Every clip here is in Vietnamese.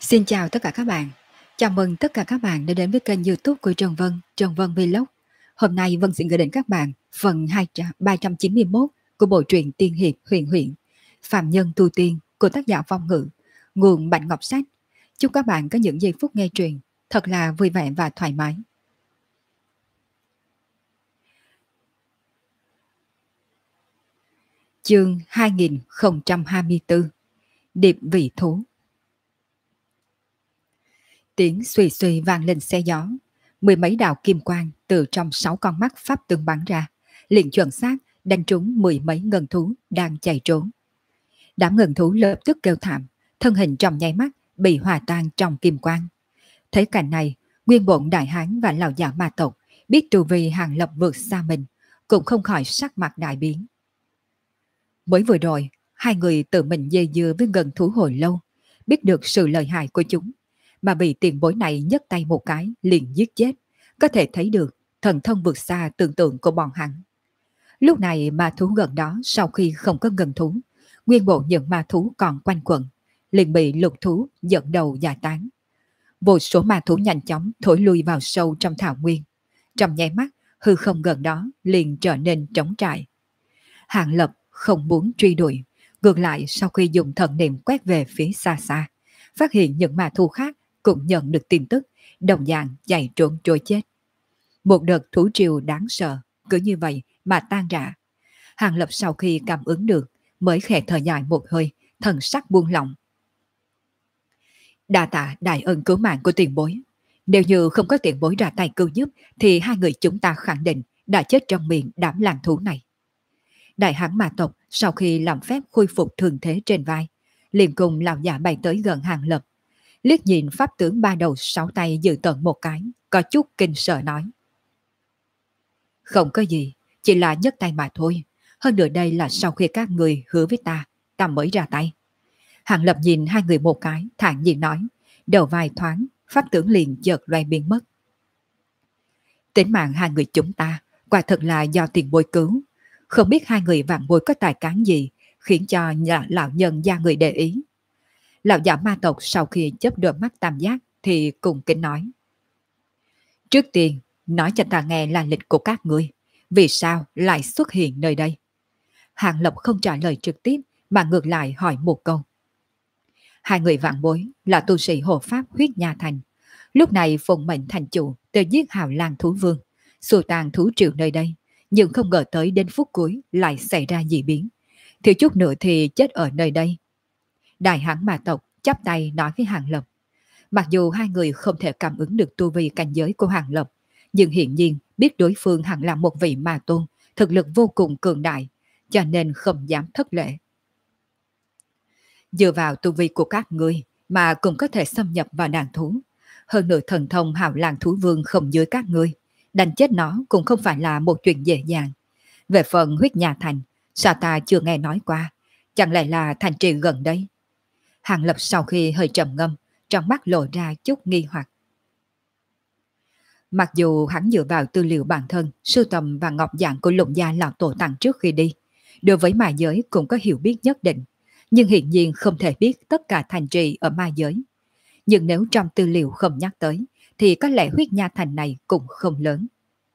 Xin chào tất cả các bạn. Chào mừng tất cả các bạn đã đến với kênh YouTube của Trần Vân Vlog. Hôm nay Vân xin gửi đến các bạn phần 391 của bộ truyện Tiên hiệp huyền huyễn Phạm Nhân tu tiên của tác giả Phong Ngự, nguồn Bạch Ngọc Sách. Chúc các bạn có những giây phút nghe truyện thật là vui vẻ và thoải mái. Chương 2024 Điệp vị thú. Tiếng suy suy vang lên xe gió, mười mấy đạo kim quang từ trong 6 con mắt pháp tướng bắn ra, liền chuẩn xác đánh trúng mười mấy ngân thú đang chạy trốn. Đám ngân thú lập tức kêu thảm, thân hình trong nháy mắt bị hòa tan trong kim quang. Thấy cảnh này, nguyên bổn đại hán và lão già ma tộc biết trù vi Hàng Lập vượt xa mình, cũng không khỏi sắc mặt đại biến. Mới vừa rồi, hai người tự mình dây dưa với ngân thú hồi lâu, biết được sự lợi hại của chúng, mà bị tiền bối này nhấc tay một cái liền giết chết, có thể thấy được thần thông vượt xa tưởng tượng của bọn hắn. Lúc này ma thú gần đó sau khi không có ngân thú, nguyên bộ những ma thú còn quanh quẩn, liền bị lục thú dẫn đầu giải tán. Vô số ma thú nhanh chóng thổi lui vào sâu trong thảo nguyên. Trong nháy mắt, hư không gần đó liền trở nên trống trải. Hàng Lập không muốn truy đuổi, ngược lại sau khi dùng thần niệm quét về phía xa xa, phát hiện những ma thú khác cũng nhận được tin tức, đồng dạng chạy trốn trôi chết. Một đợt thú triều đáng sợ, cứ như vậy mà tan rã. Hàng Lập sau khi cảm ứng được, mới khẽ thở dài một hơi, thần sắc buông lỏng. Đa tạ đại ân cứu mạng của tiền bối. Nếu như không có tiền bối ra tay cứu giúp, thì hai người chúng ta khẳng định đã chết trong miệng đám lang thú này. Đại hán ma tộc sau khi làm phép khôi phục thường thế trên vai, liền cùng lão già bay tới gần Hàng Lập, liếc nhìn pháp tướng ba đầu sáu tay dự tận một cái, có chút kinh sợ nói. Không có gì, chỉ là nhấc tay mà thôi. Hơn nữa đây là sau khi các người hứa với ta mới ra tay. Hàng Lập nhìn hai người một cái, thản nhiên nói, đầu vai thoáng, pháp tướng liền chợt loay biến mất. Tính mạng hai người chúng ta, quả thật là do tiền bối cứu. Không biết hai người vạn bối có tài cán gì, khiến cho nhà lão nhân gia người để ý. Lão giả ma tộc sau khi chớp đôi mắt tam giác thì cùng kính nói. Trước tiên, nói cho ta nghe là lịch của các ngươi, vì sao lại xuất hiện nơi đây? Hàng Lập không trả lời trực tiếp mà ngược lại hỏi một câu. Hai người vạn bối là tu sĩ hộ pháp huyết nha thành. Lúc này phụng mệnh thành chủ tới giết hào lang thú vương, xua tàn thú triệu nơi đây, nhưng không ngờ tới đến phút cuối lại xảy ra dị biến. Thiếu chút nữa thì chết ở nơi đây. Đại hán ma tộc chắp tay nói với Hàng Lập. Mặc dù hai người không thể cảm ứng được tu vi cảnh giới của Hàng Lập, nhưng hiển nhiên biết đối phương hẳn là một vị ma tôn, thực lực vô cùng cường đại, cho nên không dám thất lễ. Dựa vào tu vi của các ngươi mà cũng có thể xâm nhập vào đàn thú. Hơn nữa thần thông hào lang thú vương không dưới các ngươi, đánh chết nó cũng không phải là một chuyện dễ dàng. Về phần huyết nhà thành, sao ta chưa nghe nói qua, chẳng lẽ là thành trì gần đây? Hàng Lập sau khi hơi trầm ngâm, trong mắt lộ ra chút nghi hoặc. Mặc dù hắn dựa vào tư liệu bản thân, sưu tầm và ngọc dạng của Lục gia lão tổ tặng trước khi đi, đối với ma giới cũng có hiểu biết nhất định, nhưng hiển nhiên không thể biết tất cả thành trì ở ma giới. Nhưng nếu trong tư liệu không nhắc tới, thì có lẽ huyết nha thành này cũng không lớn.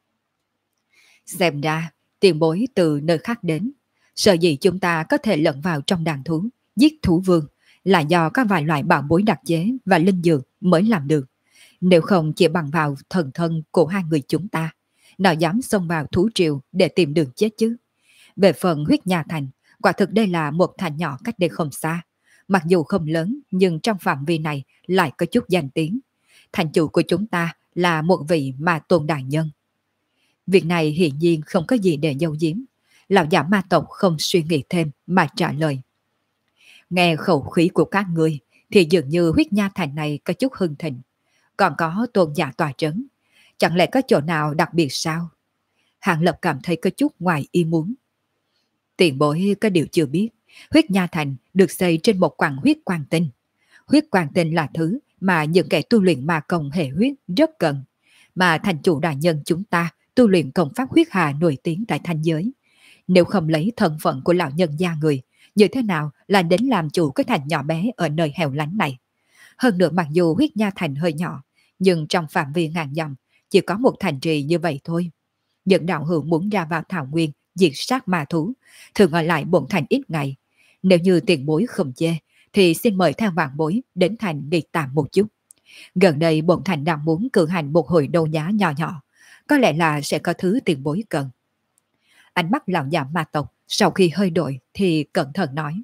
Xem ra, tiền bối từ nơi khác đến, sợ gì chúng ta có thể lẫn vào trong đàn thú, giết thú vương, là do các vài loại bảo bối đặc chế và linh dược mới làm được. Nếu không chỉ bằng vào thần thân của hai người chúng ta, nào dám xông vào thú triều để tìm đường chết chứ. Về phần huyết nhà thành, quả thực đây là một thành nhỏ cách đây không xa. Mặc dù không lớn nhưng trong phạm vi này lại có chút danh tiếng. Thành chủ của chúng ta là một vị ma tôn đại nhân. Việc này hiển nhiên không có gì để giấu giếm. Lão giả ma tộc không suy nghĩ thêm mà trả lời. Nghe khẩu khí của các ngươi thì dường như huyết nha thành này có chút hưng thịnh. Còn có tôn giả tòa trấn. Chẳng lẽ có chỗ nào đặc biệt sao? Hàng Lập cảm thấy có chút ngoài ý muốn. Tiền bối có điều chưa biết, huyết nha thành được xây trên một quặng huyết quang tinh. Huyết quang tinh là thứ mà những kẻ tu luyện ma công hệ huyết rất cần. Mà thành chủ đại nhân chúng ta tu luyện công pháp huyết hà nổi tiếng tại thanh giới. Nếu không lấy thân phận của lão nhân gia người, như thế nào là đến làm chủ cái thành nhỏ bé ở nơi hẻo lánh này? Hơn nữa mặc dù huyết nha thành hơi nhỏ, nhưng trong phạm vi ngàn dặm chỉ có một thành trì như vậy thôi. Những đạo hữu muốn ra vào thảo nguyên diệt sát ma thú, thường ở lại bổn thành ít ngày. Nếu như tiền bối không chê, thì xin mời theo vạn bối đến thành nghỉ tạm một chút. Gần đây bổn thành đang muốn cử hành một hồi đấu giá nhỏ nhỏ, có lẽ là sẽ có thứ tiền bối cần. Ánh mắt lão già ma tộc sau khi hơi đổi thì cẩn thận nói.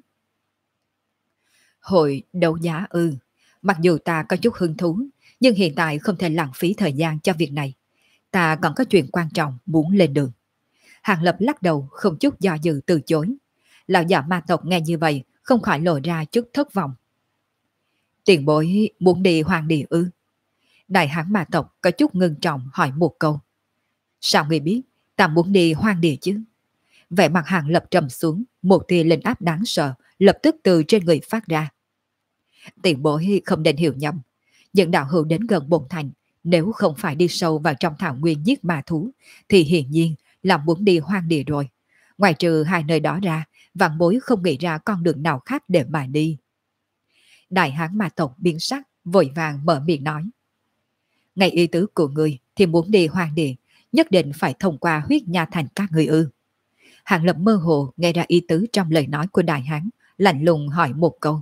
Hội đấu giá ư, mặc dù ta có chút hứng thú, nhưng hiện tại không thể lãng phí thời gian cho việc này. Ta còn có chuyện quan trọng muốn lên đường. Hàng Lập lắc đầu không chút do dự từ chối. Lão già ma tộc nghe như vậy không khỏi lộ ra chút thất vọng. Tiền bối muốn đi Hoàng Địa ư? Đại hán ma tộc có chút ngưng trọng hỏi một câu. Sao người biết ta muốn đi Hoàng Địa chứ? Vẻ mặt Hàng Lập trầm xuống, một tia linh áp đáng sợ lập tức từ trên người phát ra. Tiền bối không nên hiểu nhầm. Những đạo hữu đến gần bồn thành, nếu không phải đi sâu vào trong thảo nguyên giết ma thú, thì hiển nhiên là muốn đi Hoang Địa rồi. Ngoài trừ hai nơi đó ra, vạn bối không nghĩ ra con đường nào khác để mà đi. Đại hán ma tộc biến sắc, vội vàng mở miệng nói. Ngay ý tứ của người thì muốn đi Hoang Địa, nhất định phải thông qua huyết nha thành các người ư. Hàng Lập mơ hồ nghe ra ý tứ trong lời nói của đại hán, lạnh lùng hỏi một câu.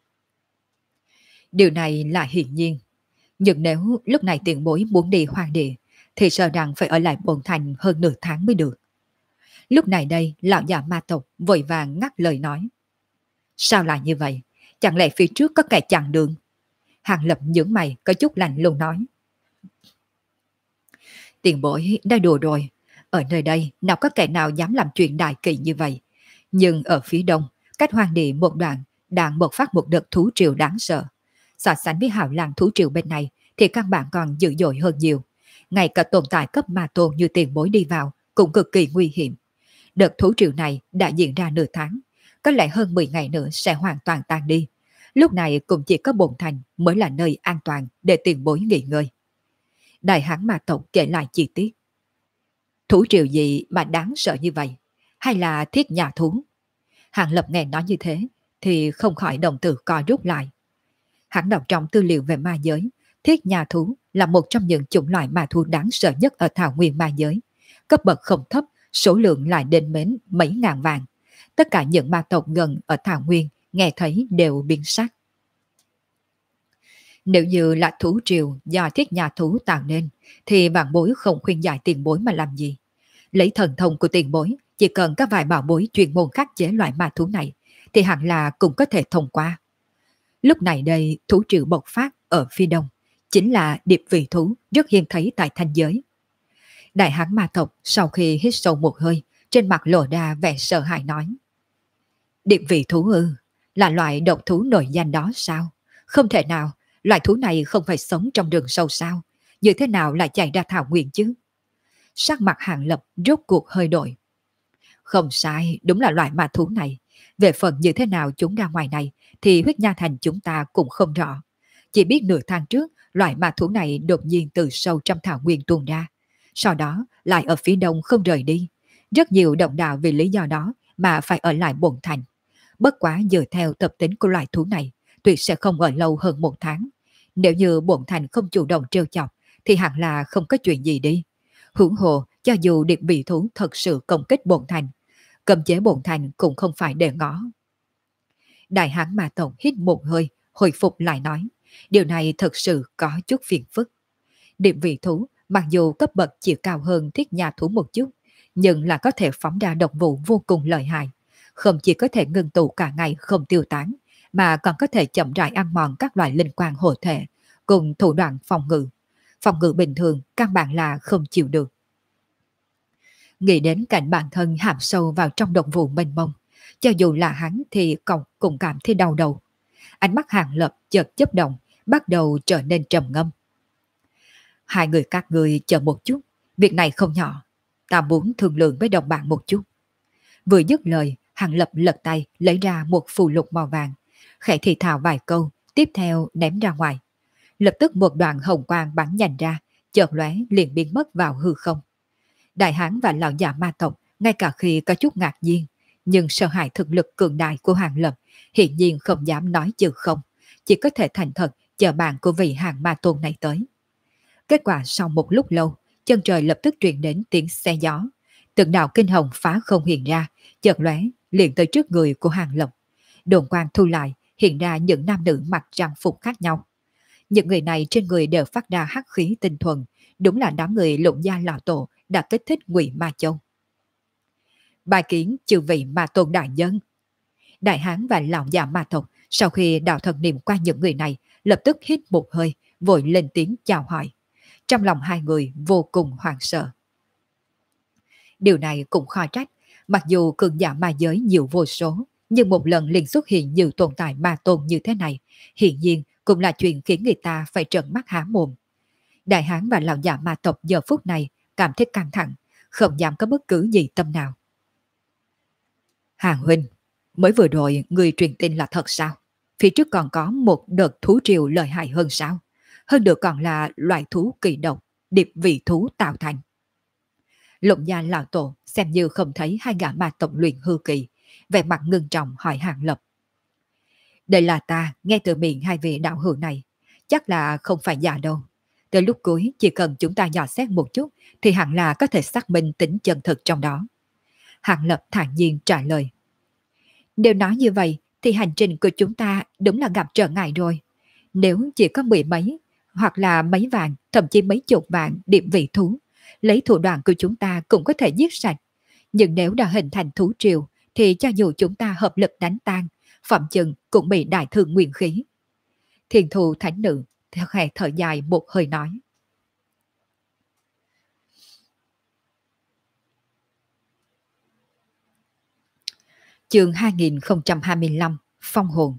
Điều này là hiển nhiên. Nhưng nếu lúc này tiền bối muốn đi Hoang Địa, thì sợ rằng phải ở lại bồn thành hơn nửa tháng mới được. Lúc này đây, lão già ma tộc vội vàng ngắt lời nói. Sao lại như vậy? Chẳng lẽ phía trước có kẻ chặn đường? Hàng Lập nhướng mày có chút lạnh lùng nói. Tiền bối đã đùa rồi. Ở nơi đây nào có kẻ nào dám làm chuyện đại kỵ như vậy. Nhưng ở phía đông, cách Hoang Địa một đoạn, đang bộc phát một đợt thú triều đáng sợ. So sánh với hào làng thú triều bên này thì căn bản còn dữ dội hơn nhiều. Ngay cả tồn tại cấp ma tôn như tiền bối đi vào cũng cực kỳ nguy hiểm. Đợt thú triều này đã diễn ra nửa tháng, có lẽ hơn 10 ngày nữa sẽ hoàn toàn tan đi. Lúc này cũng chỉ có bồn thành mới là nơi an toàn để tiền bối nghỉ ngơi. Đại hán ma tộc kể lại chi tiết. Thú triều gì mà đáng sợ như vậy? Hay là thiết nhà thú? Hàng Lập nghe nói như thế thì không khỏi đồng tử co rút lại. Hắn đọc trong tư liệu về ma giới, thiết nhà thú là một trong những chủng loại ma thú đáng sợ nhất ở thảo nguyên ma giới. Cấp bậc không thấp, số lượng lại đến mến mấy ngàn vạn. Tất cả những ma tộc gần ở thảo nguyên nghe thấy đều biến sắc. Nếu như là thú triều do thiết nhà thú tạo nên, thì vạn bối không khuyên giải tiền bối mà làm gì. Lấy thần thông của tiền bối, chỉ cần các vài bảo bối chuyên môn khắc chế loại ma thú này, thì hẳn là cũng có thể thông qua. Lúc này đây, thú triều bộc phát ở phía đông, chính là điệp vị thú rất hiếm thấy tại thanh giới. Đại hán ma tộc sau khi hít sâu một hơi, trên mặt lộ ra vẻ sợ hãi nói. Điệp vị thú ư, là loại độc thú nổi danh đó sao? Không thể nào, loại thú này không phải sống trong rừng sâu sao? Như thế nào lại chạy ra thảo nguyên chứ? Sắc mặt Hàng Lập rốt cuộc hơi đổi. Không sai, đúng là loại ma thú này. Về phần như thế nào chúng ra ngoài này thì huyết nha thành chúng ta cũng không rõ. Chỉ biết nửa tháng trước, loại ma thú này đột nhiên từ sâu trong thảo nguyên tuôn ra. Sau đó lại ở phía đông không rời đi. Rất nhiều đồng đạo vì lý do đó mà phải ở lại bồn thành. Bất quá dựa theo tập tính của loại thú này, tuyệt sẽ không ở lâu hơn một tháng. Nếu như bồn thành không chủ động trêu chọc thì hẳn là không có chuyện gì đi. Hưởng hộ, cho dù điệp bị thú thật sự công kích bồn thành, cầm chế bồn thành cũng không phải để ngó. Đại hán ma tộc hít một hơi, hồi phục lại nói, điều này thật sự có chút phiền phức. Điệp vị thú, mặc dù cấp bậc chỉ cao hơn thiết nhà thú một chút, nhưng là có thể phóng ra độc vụ vô cùng lợi hại. Không chỉ có thể ngưng tụ cả ngày không tiêu tán, mà còn có thể chậm rãi ăn mòn các loại linh quan hộ thể, cùng thủ đoạn phòng ngự. Phòng ngự bình thường căn bản là không chịu được. Nghĩ đến cảnh bản thân hãm sâu vào trong độc vụ mênh mông, cho dù là hắn thì cũng cảm thấy đau đầu. Ánh mắt Hàng Lập chợt chớp động, bắt đầu trở nên trầm ngâm. Hai người các người chờ một chút, việc này không nhỏ, ta muốn thương lượng với đồng bạn một chút. Vừa dứt lời, Hàng Lập lật tay lấy ra một phù lục màu vàng, khẽ thì thào vài câu, tiếp theo ném ra ngoài. Lập tức một đoạn hồng quang bắn nhanh ra, chợt lóe liền biến mất vào hư không. Đại hán và lão già ma tộc ngay cả khi có chút ngạc nhiên, nhưng sợ hãi thực lực cường đại của Hàng Lập, hiển nhiên không dám nói chữ không, chỉ có thể thành thật chờ bạn của vị hàng ma tôn này tới. Kết quả sau một lúc lâu, chân trời lập tức truyền đến tiếng xe gió. Từng đạo kinh hồng phá không hiện ra, chợt lóe liền tới trước người của Hàng Lập. Đồn quang thu lại, hiện ra những nam nữ mặc trang phục khác nhau. Những người này trên người đều phát ra hắc khí tinh thuần, đúng là đám người Lục gia lão tổ đã kích thích Ngụy Ma Châu. Bài kiến chư vị ma tôn đại nhân. Đại hán và lão già ma tộc sau khi đạo thần niệm qua những người này, lập tức hít một hơi, vội lên tiếng chào hỏi. Trong lòng hai người vô cùng hoảng sợ. Điều này cũng khó trách, mặc dù cường giả ma giới nhiều vô số, nhưng một lần liền xuất hiện nhiều tồn tại ma tôn như thế này, hiển nhiên cũng là chuyện khiến người ta phải trợn mắt há mồm. Đại hán và lão già ma tộc giờ phút này cảm thấy căng thẳng, không dám có bất cứ gì tâm nào. Hàng huynh, mới vừa rồi người truyền tin là thật sao? Phía trước còn có một đợt thú triều lợi hại hơn sao? Hơn nữa còn là loại thú kỳ độc, điệp vị thú tạo thành. Lục gia lão tổ xem như không thấy hai gã ma tộc luyện hư kỳ, vẻ mặt ngưng trọng hỏi Hàng Lập. Đây là ta nghe từ miệng hai vị đạo hữu này, chắc là không phải giả đâu. Tới lúc cuối chỉ cần chúng ta dò xét một chút thì hẳn là có thể xác minh tính chân thực trong đó. Hàng Lập thản nhiên trả lời. Nếu nói như vậy thì hành trình của chúng ta đúng là gặp trở ngại rồi. Nếu chỉ có mười mấy, hoặc là mấy vạn, thậm chí mấy chục vạn điểm vị thú, lấy thủ đoạn của chúng ta cũng có thể giết sạch. Nhưng nếu đã hình thành thú triều, thì cho dù chúng ta hợp lực đánh tan, phẩm chừng cũng bị đại thương nguyên khí. Thiên thù thánh nữ khẽ thở dài một hơi nói. Chương 2025 Phong hồn.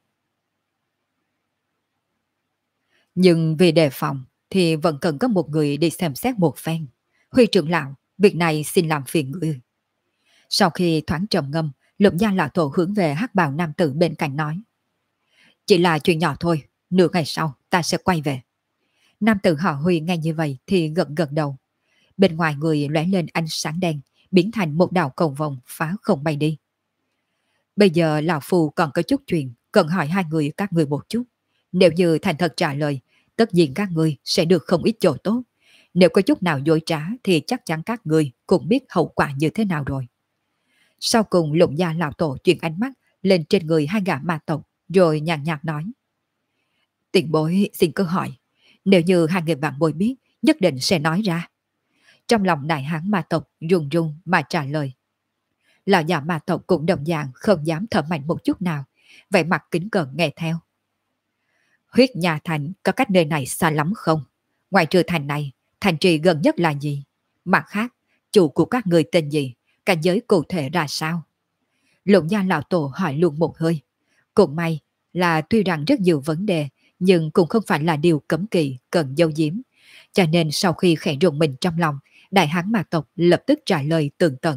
Nhưng vì đề phòng thì vẫn cần có một người đi xem xét một phen. Huy trưởng lão, việc này xin làm phiền người. Sau khi thoáng trầm ngâm, Lục gia lão tổ hướng về hắc bào nam tử bên cạnh nói. Chỉ là chuyện nhỏ thôi, nửa ngày sau ta sẽ quay về. Nam tử họ Huy nghe như vậy thì gật gật đầu. Bên ngoài người lóe lên ánh sáng đen, biến thành một đạo cầu vòng phá không bay đi. Bây giờ lão phù còn có chút chuyện cần hỏi hai người các người một chút. Nếu như thành thật trả lời, tất nhiên các người sẽ được không ít chỗ tốt. Nếu có chút nào dối trá thì chắc chắn các người cũng biết hậu quả như thế nào rồi. Sau cùng Lục gia lão tổ chuyển ánh mắt lên trên người hai gã ma tộc, rồi nhàn nhạt nói. Tiền bối xin cứ hỏi, nếu như hai người bạn bối biết, nhất định sẽ nói ra. Trong lòng đại hán ma tộc run run mà trả lời. Lão già ma tộc cũng đồng dạng không dám thở mạnh một chút nào, vẻ mặt kính cẩn nghe theo. Huyết nhà thành có cách nơi này xa lắm không? Ngoài trừ thành này, thành trì gần nhất là gì? Mặt khác, chủ của các người tên gì? Cảnh giới cụ thể ra sao? Lục gia lão tổ hỏi luôn một hơi. Cũng may là tuy rằng rất nhiều vấn đề, nhưng cũng không phải là điều cấm kỵ cần giấu giếm. Cho nên sau khi khẽ rùng mình trong lòng, đại hán ma tộc lập tức trả lời tường tận.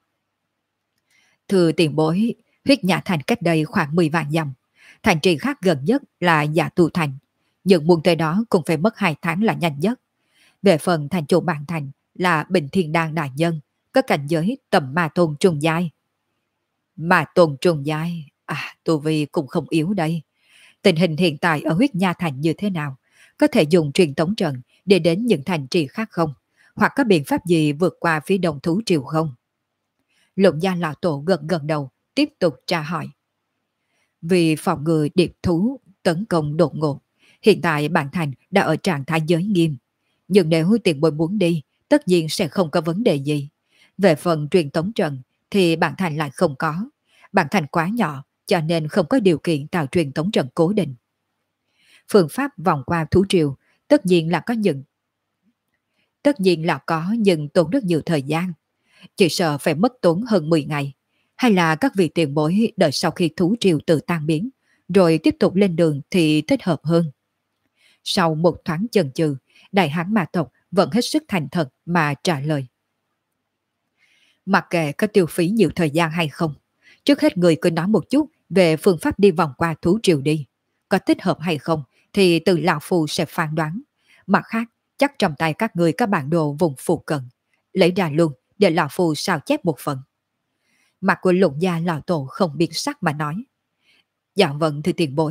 Thưa tiền bối, huyết nhà thành cách đây khoảng 10 vạn dặm. Thành trì khác gần nhất là Dạ Tu Thành. Nhưng muốn tới đó cũng phải mất 2 tháng là nhanh nhất. Về phần thành chủ bản thành là Bình Thiên Đan Đại Nhân, có cảnh giới tầm ma tôn trung giai. Ma tôn trung giai, tu vi cũng không yếu đây. Tình hình hiện tại ở huyết nha thành như thế nào? Có thể dùng truyền tống trận để đến những thành trì khác không? Hoặc có biện pháp gì vượt qua phía đông thú triều không? Lục gia lão tổ gật gật đầu, tiếp tục tra hỏi. Vì phòng ngừa điệp thú tấn công đột ngột, hiện tại bản thành đã ở trạng thái giới nghiêm. Nhưng nếu tiền bối muốn đi, tất nhiên sẽ không có vấn đề gì. Về phần truyền tống trận thì bản thành lại không có. Bản thành quá nhỏ cho nên không có điều kiện tạo truyền tống trận cố định. Phương pháp vòng qua thú triều tất nhiên là có nhưng tốn rất nhiều thời gian. Chỉ sợ phải mất tốn hơn 10 ngày. Hay là các vị tiền bối đợi sau khi thú triều tự tan biến, rồi tiếp tục lên đường thì thích hợp hơn. Sau một thoáng chần chừ, đại hán ma tộc vẫn hết sức thành thật mà trả lời. Mặc kệ có tiêu phí nhiều thời gian hay không, trước hết người cứ nói một chút về phương pháp đi vòng qua thú triều đi. Có thích hợp hay không thì từ lão phù sẽ phán đoán. Mặt khác, chắc trong tay các người có bản đồ vùng phụ cận. Lấy ra luôn để lão phù sao chép một phần. Mặt của Lục gia lão tổ không biến sắc mà nói. Dạ vâng thưa tiền bối,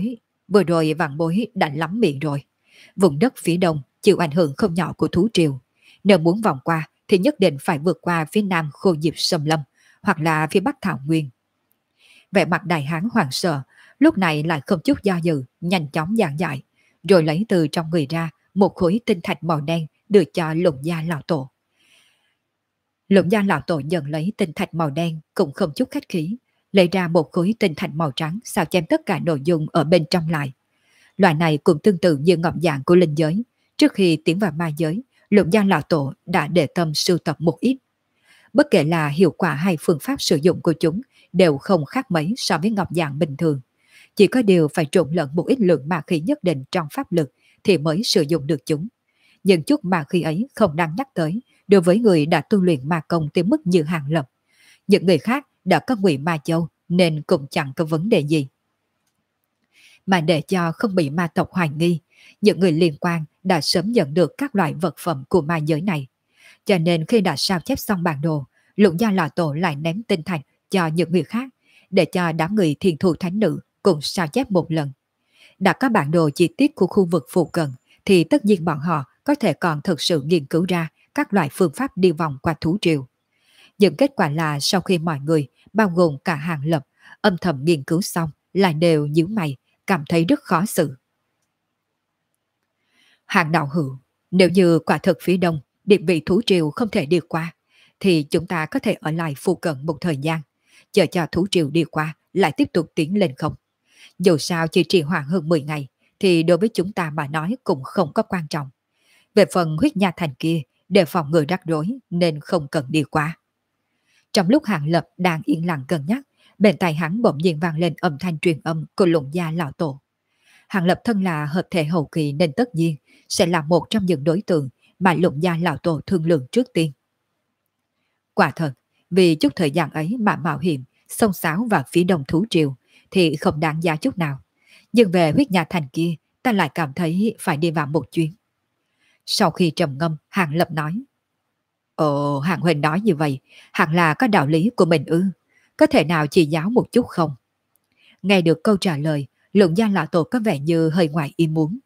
Vừa rồi vạn bối đã lắm miệng rồi. Vùng đất phía đông chịu ảnh hưởng không nhỏ của thú triều. Nếu muốn vòng qua thì nhất định phải vượt qua phía nam khô diệp xâm lâm hoặc là phía bắc thảo nguyên. Vẻ mặt đại hán hoảng sợ, lúc này lại không chút do dự, nhanh chóng giảng giải, rồi lấy từ trong người ra một khối tinh thạch màu đen đưa cho Lục Gia lão tổ. Lục Gia lão tổ nhận lấy tinh thạch màu đen cũng không chút khách khí, lấy ra một khối tinh thạch màu trắng sao chém tất cả nội dung ở bên trong lại. Loại này cũng tương tự như ngọc dạng của linh giới. Trước khi tiến vào ma giới, Lục Gia lão tổ đã để tâm sưu tập một ít. Bất kể là hiệu quả hay phương pháp sử dụng của chúng đều không khác mấy so với ngọc dạng bình thường. Chỉ có điều phải trộn lẫn một ít lượng ma khí nhất định trong pháp lực thì mới sử dụng được chúng. Nhưng chút ma khí ấy không đáng nhắc tới đối với người đã tu luyện ma công tới mức như Hàng Lập. Những người khác đã có ngụy ma châu nên cũng chẳng có vấn đề gì. Mà để cho không bị ma tộc hoài nghi, những người liên quan đã sớm nhận được các loại vật phẩm của ma giới này. Cho nên khi đã sao chép xong bản đồ, Lục Gia lão tổ lại ném tinh thạch cho những người khác, để cho đám người thiên thủ thánh nữ cùng sao chép một lần. Đã có bản đồ chi tiết của khu vực phụ cận, thì tất nhiên bọn họ có thể còn thực sự nghiên cứu ra các loại phương pháp đi vòng qua thú triều. Nhưng kết quả là sau khi mọi người, bao gồm cả Hàng Lập, âm thầm nghiên cứu xong, lại đều nhíu mày, cảm thấy rất khó xử. Hàng đạo hữu, nếu như quả thực phía đông, địa vị thú triều không thể đi qua, thì chúng ta có thể ở lại phụ cận một thời gian, chờ cho thú triều đi qua, lại tiếp tục tiến lên không. Dù sao chỉ trì hoãn hơn 10 ngày, thì đối với chúng ta mà nói cũng không có quan trọng. Về phần huyết nha thành kia, đề phòng người rắc rối nên không cần đi qua. Trong lúc Hàng Lập đang yên lặng cân nhắc, bên tai hắn bỗng nhiên vang lên âm thanh truyền âm của Lục Gia lão tổ. Hàng Lập thân là hợp thể hậu kỳ nên tất nhiên sẽ là một trong những đối tượng mà Lục Gia lão tổ thương lượng trước tiên. Quả thật, vì chút thời gian ấy mà mạo hiểm, xông xáo vào phía đông thú triều thì không đáng giá chút nào. Nhưng về huyết nha thành kia, ta lại cảm thấy phải đi vào một chuyến. Sau khi trầm ngâm, Hàng Lập nói: Ồ, Hàng huynh nói như vậy, hẳn là có đạo lý của mình ư? Có thể nào chỉ giáo một chút không? Nghe được câu trả lời, Lục Gia lão tổ có vẻ như hơi ngoài ý muốn.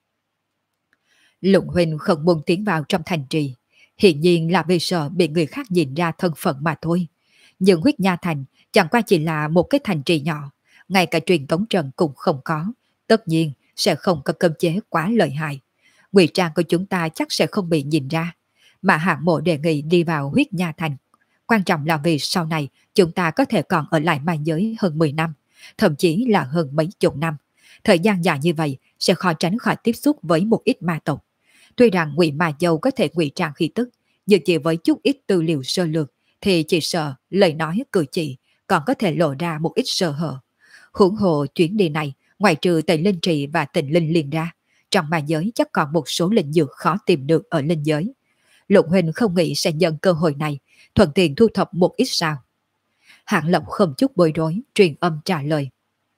Lục huynh không muốn tiến vào trong thành trì, hiện nhiên là vì sợ bị người khác nhìn ra thân phận mà thôi. Nhưng huyết nha thành chẳng qua chỉ là một cái thành trì nhỏ, ngay cả truyền tống trận cũng không có, tất nhiên sẽ không có cấm chế quá lợi hại. Ngụy trang của chúng ta chắc sẽ không bị nhìn ra. Mà hạng mộ đề nghị đi vào huyết nha thành, quan trọng là vì sau này chúng ta có thể còn ở lại ma giới hơn 10 năm, thậm chí là hơn mấy chục năm. Thời gian dài như vậy sẽ khó tránh khỏi tiếp xúc với một ít ma tộc. Tuy rằng ngụy ma dâu có thể ngụy trang khí tức, nhưng chỉ với chút ít tư liệu sơ lược thì chỉ sợ lời nói cử chỉ còn có thể lộ ra một ít sơ hở. Huống hồ chuyến đi này, ngoài trừ Tây Linh Trì và Tịnh Linh liền ra, trong ma giới chắc còn một số linh dược khó tìm được ở linh giới. Lục huynh không nghĩ sẽ nhận cơ hội này, thuận tiện thu thập một ít sao? Hạng Lộc không chút bối rối, truyền âm trả lời.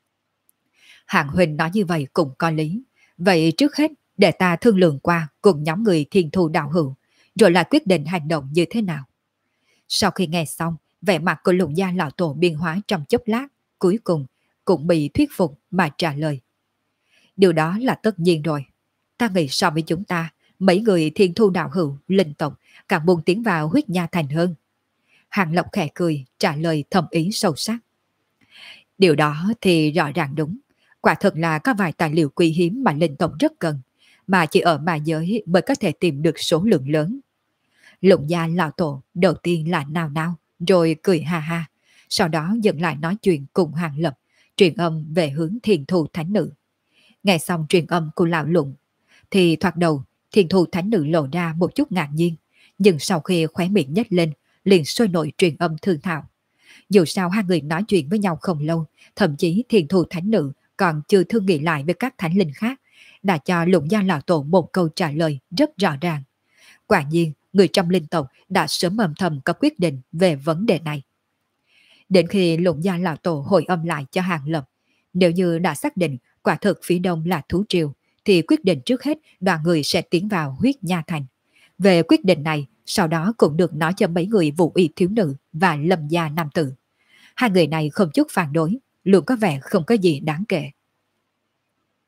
Hạng huynh nói như vậy cũng có lý. Vậy trước hết, để ta thương lượng qua cùng nhóm người thiên thu đạo hữu, rồi lại quyết định hành động như thế nào. Sau khi nghe xong, vẻ mặt của Lục Gia lão tổ biến hóa trong chốc lát, cuối cùng cũng bị thuyết phục mà trả lời. Điều đó là tất nhiên rồi. Ta nghĩ so với chúng ta, mấy người thiên thu đạo hữu, linh tộc càng muốn tiến vào huyết nha thành hơn. Hàng Lộc khẽ cười, trả lời thầm ý sâu sắc. Điều đó thì rõ ràng đúng. Quả thật là có vài tài liệu quý hiếm mà linh tộc rất cần, mà chỉ ở ma giới mới có thể tìm được số lượng lớn. Lục Gia lão tổ đầu tiên là nao nao, rồi cười ha ha, sau đó dừng lại nói chuyện cùng Hàng Lập, truyền âm về hướng thiên thu thánh nữ. Nghe xong truyền âm của lão Lụng, thì thoạt đầu thiên thu thánh nữ lộ ra một chút ngạc nhiên, nhưng sau khi khóe miệng nhếch lên, liền sôi nổi truyền âm thương thảo. Dù sao hai người nói chuyện với nhau không lâu, thậm chí thiên thu thánh nữ còn chưa thương nghị lại với các thánh linh khác, đã cho Lục Gia lão tổ một câu trả lời rất rõ ràng. Quả nhiên, người trong linh tộc đã sớm âm thầm có quyết định về vấn đề này. Đến khi Lục Gia lão tổ hồi âm lại cho Hàng Lập, nếu như đã xác định quả thực phía đông là thú triều, thì quyết định trước hết đoàn người sẽ tiến vào huyết nha thành. Về quyết định này, sau đó cũng được nói cho mấy người Vũ Y thiếu nữ và Lâm gia nam tử. Hai người này không chút phản đối, luôn có vẻ không có gì đáng kể.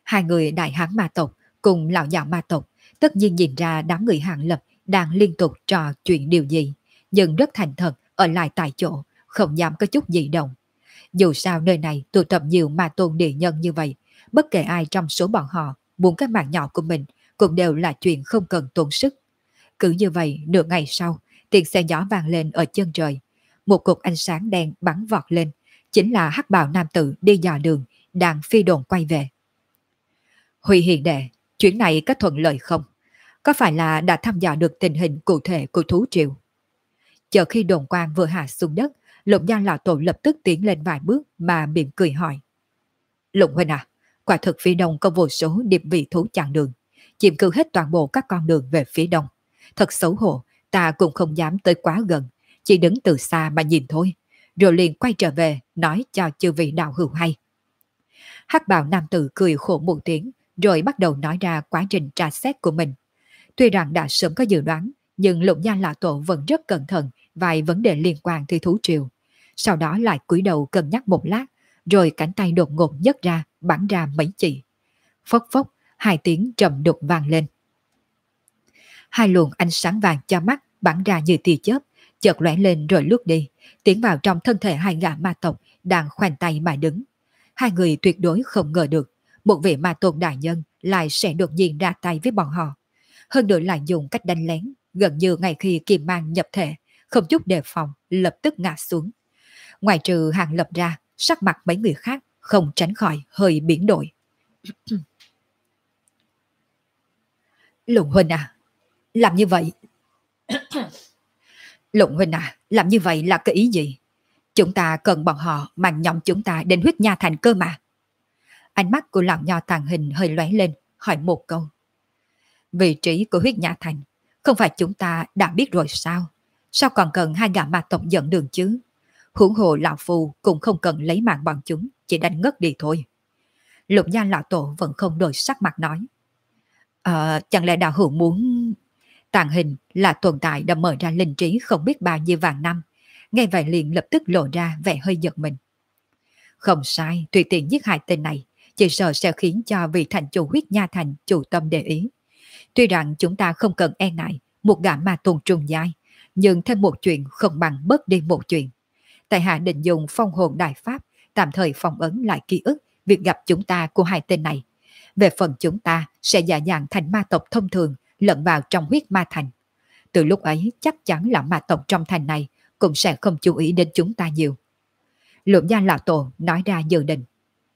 Hai người đại hán ma tộc cùng lão già ma tộc tất nhiên nhìn ra đám người Hàng Lập đang liên tục trò chuyện điều gì, nhưng rất thành thật ở lại tại chỗ, không dám có chút gì động. Dù sao nơi này tụ tập nhiều ma tôn địa nhân như vậy, bất kể ai trong số bọn họ muốn cái mạng nhỏ của mình cũng đều là chuyện không cần tốn sức. Cứ như vậy, nửa ngày sau, tiếng xe gió vang lên ở chân trời. Một cột ánh sáng đen bắn vọt lên, chính là hắc bào nam tử đi dò đường, đang phi đồn quay về. Huy hiền đệ, chuyến này có thuận lợi không? Có phải là đã thăm dò được tình hình cụ thể của thú triều? Chờ khi đồn quang vừa hạ xuống đất, Lục Gia lão tổ lập tức tiến lên vài bước mà mỉm cười hỏi. Lục huynh à, quả thực phía đông có vô số điệp vị thú chặn đường, chiếm cứ hết toàn bộ các con đường về phía đông. Thật xấu hổ, ta cũng không dám tới quá gần, chỉ đứng từ xa mà nhìn thôi, rồi liền quay trở về nói cho chư vị đạo hữu hay. Hắc bào nam tử cười khổ một tiếng, rồi bắt đầu nói ra quá trình tra xét của mình. Tuy rằng đã sớm có dự đoán, nhưng Lục Gia lão tổ vẫn rất cẩn thận vài vấn đề liên quan tới thú triều. Sau đó lại cúi đầu cân nhắc một lát, rồi cánh tay đột ngột nhấc ra, bắn ra mấy chỉ. Phốc phốc, hai tiếng trầm đục vang lên. Hai luồng ánh sáng vàng cho mắt bắn ra như tia chớp, chợt lóe lên rồi lướt đi, tiến vào trong thân thể hai gã ma tộc đang khoanh tay mà đứng. Hai người tuyệt đối không ngờ được, một vị ma tôn đại nhân lại sẽ đột nhiên ra tay với bọn họ. Hơn nữa lại dùng cách đánh lén, gần như ngay khi kim mang nhập thể, không chút đề phòng, lập tức ngã xuống. Ngoài trừ Hàng Lập ra, sắc mặt mấy người khác không tránh khỏi hơi biến đổi. Lục huynh à, làm như vậy. Lục huynh à, làm như vậy là cái ý gì? Chúng ta cần bọn họ mang nhóm chúng ta đến huyết nha thành cơ mà. Ánh mắt của lão nho tàn hình hơi lóe lên, hỏi một câu. Vị trí của huyết nha thành, không phải chúng ta đã biết rồi sao? Sao còn cần hai gã ma tộc dẫn đường chứ? Huống hồ lão phù cũng không cần lấy mạng bọn chúng, chỉ đánh ngất đi thôi. Lục Gia lão tổ vẫn không đổi sắc mặt nói. Chẳng lẽ đạo hữu muốn... Tàn hình là tồn tại đã mở ra linh trí không biết bao nhiêu vàng năm. Nghe vậy liền lập tức lộ ra vẻ hơi giật mình. Không sai, tùy tiện giết hại tên này, chỉ sợ sẽ khiến cho vị thành chủ huyết nha thành chủ tâm để ý. Tuy rằng chúng ta không cần e ngại một gã ma tôn trùng giai, nhưng thêm một chuyện không bằng bớt đi một chuyện. Tại hạ định dùng phong hồn đại pháp tạm thời phong ấn lại ký ức việc gặp chúng ta của hai tên này. Về phần chúng ta sẽ giả dạng thành ma tộc thông thường lẫn vào trong huyết ma thành. Từ lúc ấy chắc chắn là ma tộc trong thành này cũng sẽ không chú ý đến chúng ta nhiều. Lục Gia lão tổ nói ra dự định.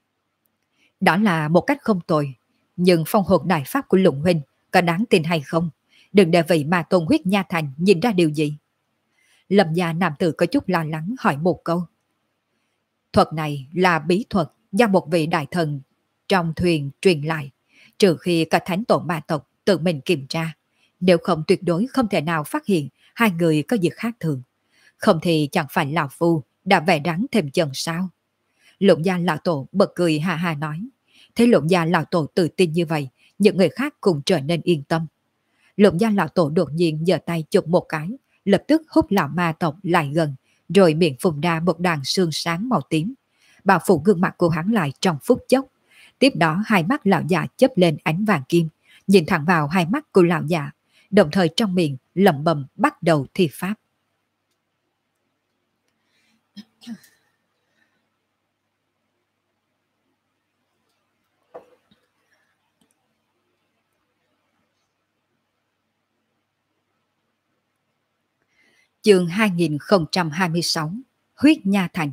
Đó là một cách không tồi, nhưng phong hồn đại pháp của Lục huynh có đáng tin hay không? Đừng để vị ma tôn huyết nha thành nhìn ra điều gì. Lâm gia nam tử có chút lo lắng hỏi một câu. Thuật này là bí thuật do một vị đại thần trong thuyền truyền lại, trừ khi cả thánh tổ ma tộc tự mình kiểm tra. Nếu không tuyệt đối không thể nào phát hiện hai người có việc khác thường. Không thì chẳng phải lão phu đã vẽ rắn thêm chân sao? Lục Gia lão tổ bật cười hà hà nói. Thấy Lục Gia lão tổ tự tin như vậy, những người khác cũng trở nên yên tâm. Lục Gia lão tổ đột nhiên giơ tay chụp một cái, lập tức hút lão ma tộc lại gần, rồi miệng phun ra một đoàn sương sáng màu tím, bao phủ gương mặt của hắn lại trong phút chốc. Tiếp đó hai mắt lão già chớp lên ánh vàng kim, nhìn thẳng vào hai mắt của lão già, đồng thời trong miệng lẩm bẩm bắt đầu thi pháp. Chương 2026 Huyết Nha Thành.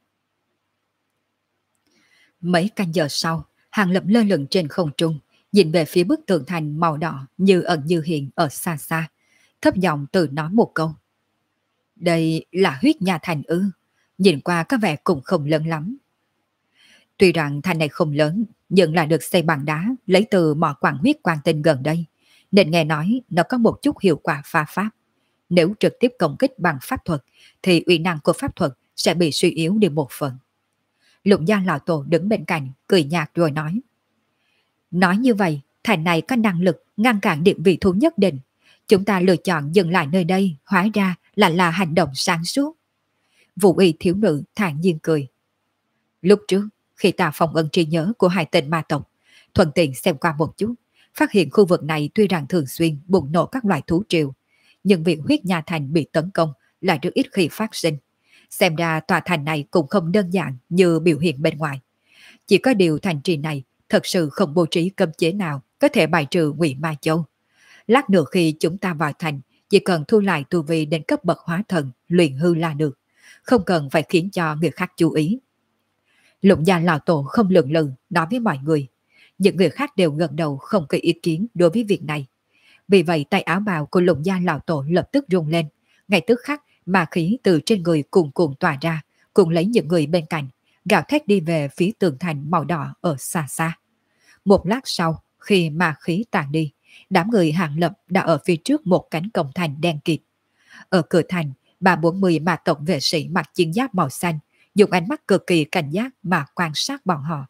Mấy canh giờ sau, Hàng Lập lơ lửng trên không trung, nhìn về phía bức tường thành màu đỏ như ẩn như hiện ở xa xa, thấp giọng tự nói một câu. Đây là Huyết Nha Thành ư? Nhìn qua có vẻ cũng không lớn lắm. Tuy rằng thành này không lớn, nhưng là được xây bằng đá lấy từ mỏ quặng huyết quang tinh gần đây, nên nghe nói nó có một chút hiệu quả pha pháp. Nếu trực tiếp công kích bằng pháp thuật, thì uy năng của pháp thuật sẽ bị suy yếu đi một phần. Lục Gia lão tổ đứng bên cạnh, cười nhạt rồi nói. Nói như vậy, thành này có năng lực ngăn cản điểm vị thú nhất định. Chúng ta lựa chọn dừng lại nơi đây, hóa ra là hành động sáng suốt. Vũ y thiếu nữ thản nhiên cười. Lúc trước, khi ta phong ấn trí nhớ của hai tên ma tộc, thuận tiện xem qua một chút, phát hiện khu vực này tuy rằng thường xuyên bùng nổ các loại thú triều, nhưng việc huyết nha thành bị tấn công lại rất ít khi phát sinh. Xem ra tòa thành này cũng không đơn giản như biểu hiện bên ngoài. Chỉ có điều thành trì này thật sự không bố trí cấm chế nào có thể bài trừ Ngụy Ma Châu. Lát nữa khi chúng ta vào thành, chỉ cần thu lại tu vi đến cấp bậc hóa thần, luyện hư là được, không cần phải khiến cho người khác chú ý. Lục gia lão tổ không lường lự nói với mọi người. Những người khác đều gật đầu không có ý kiến đối với việc này. Vì vậy tay áo bào của lục gia lão tổ lập tức rung lên. Ngay tức khắc ma khí từ trên người cuồn cuộn tỏa ra, cùng lấy những người bên cạnh, gào thét đi về phía tường thành màu đỏ ở xa xa. Một lát sau, khi ma khí tàn đi, đám người Hàng Lập đã ở phía trước một cánh cổng thành đen kịt. Ở cửa thành, 340 ma tộc vệ sĩ mặc chiến giáp màu xanh, dùng ánh mắt cực kỳ cảnh giác mà quan sát bọn họ.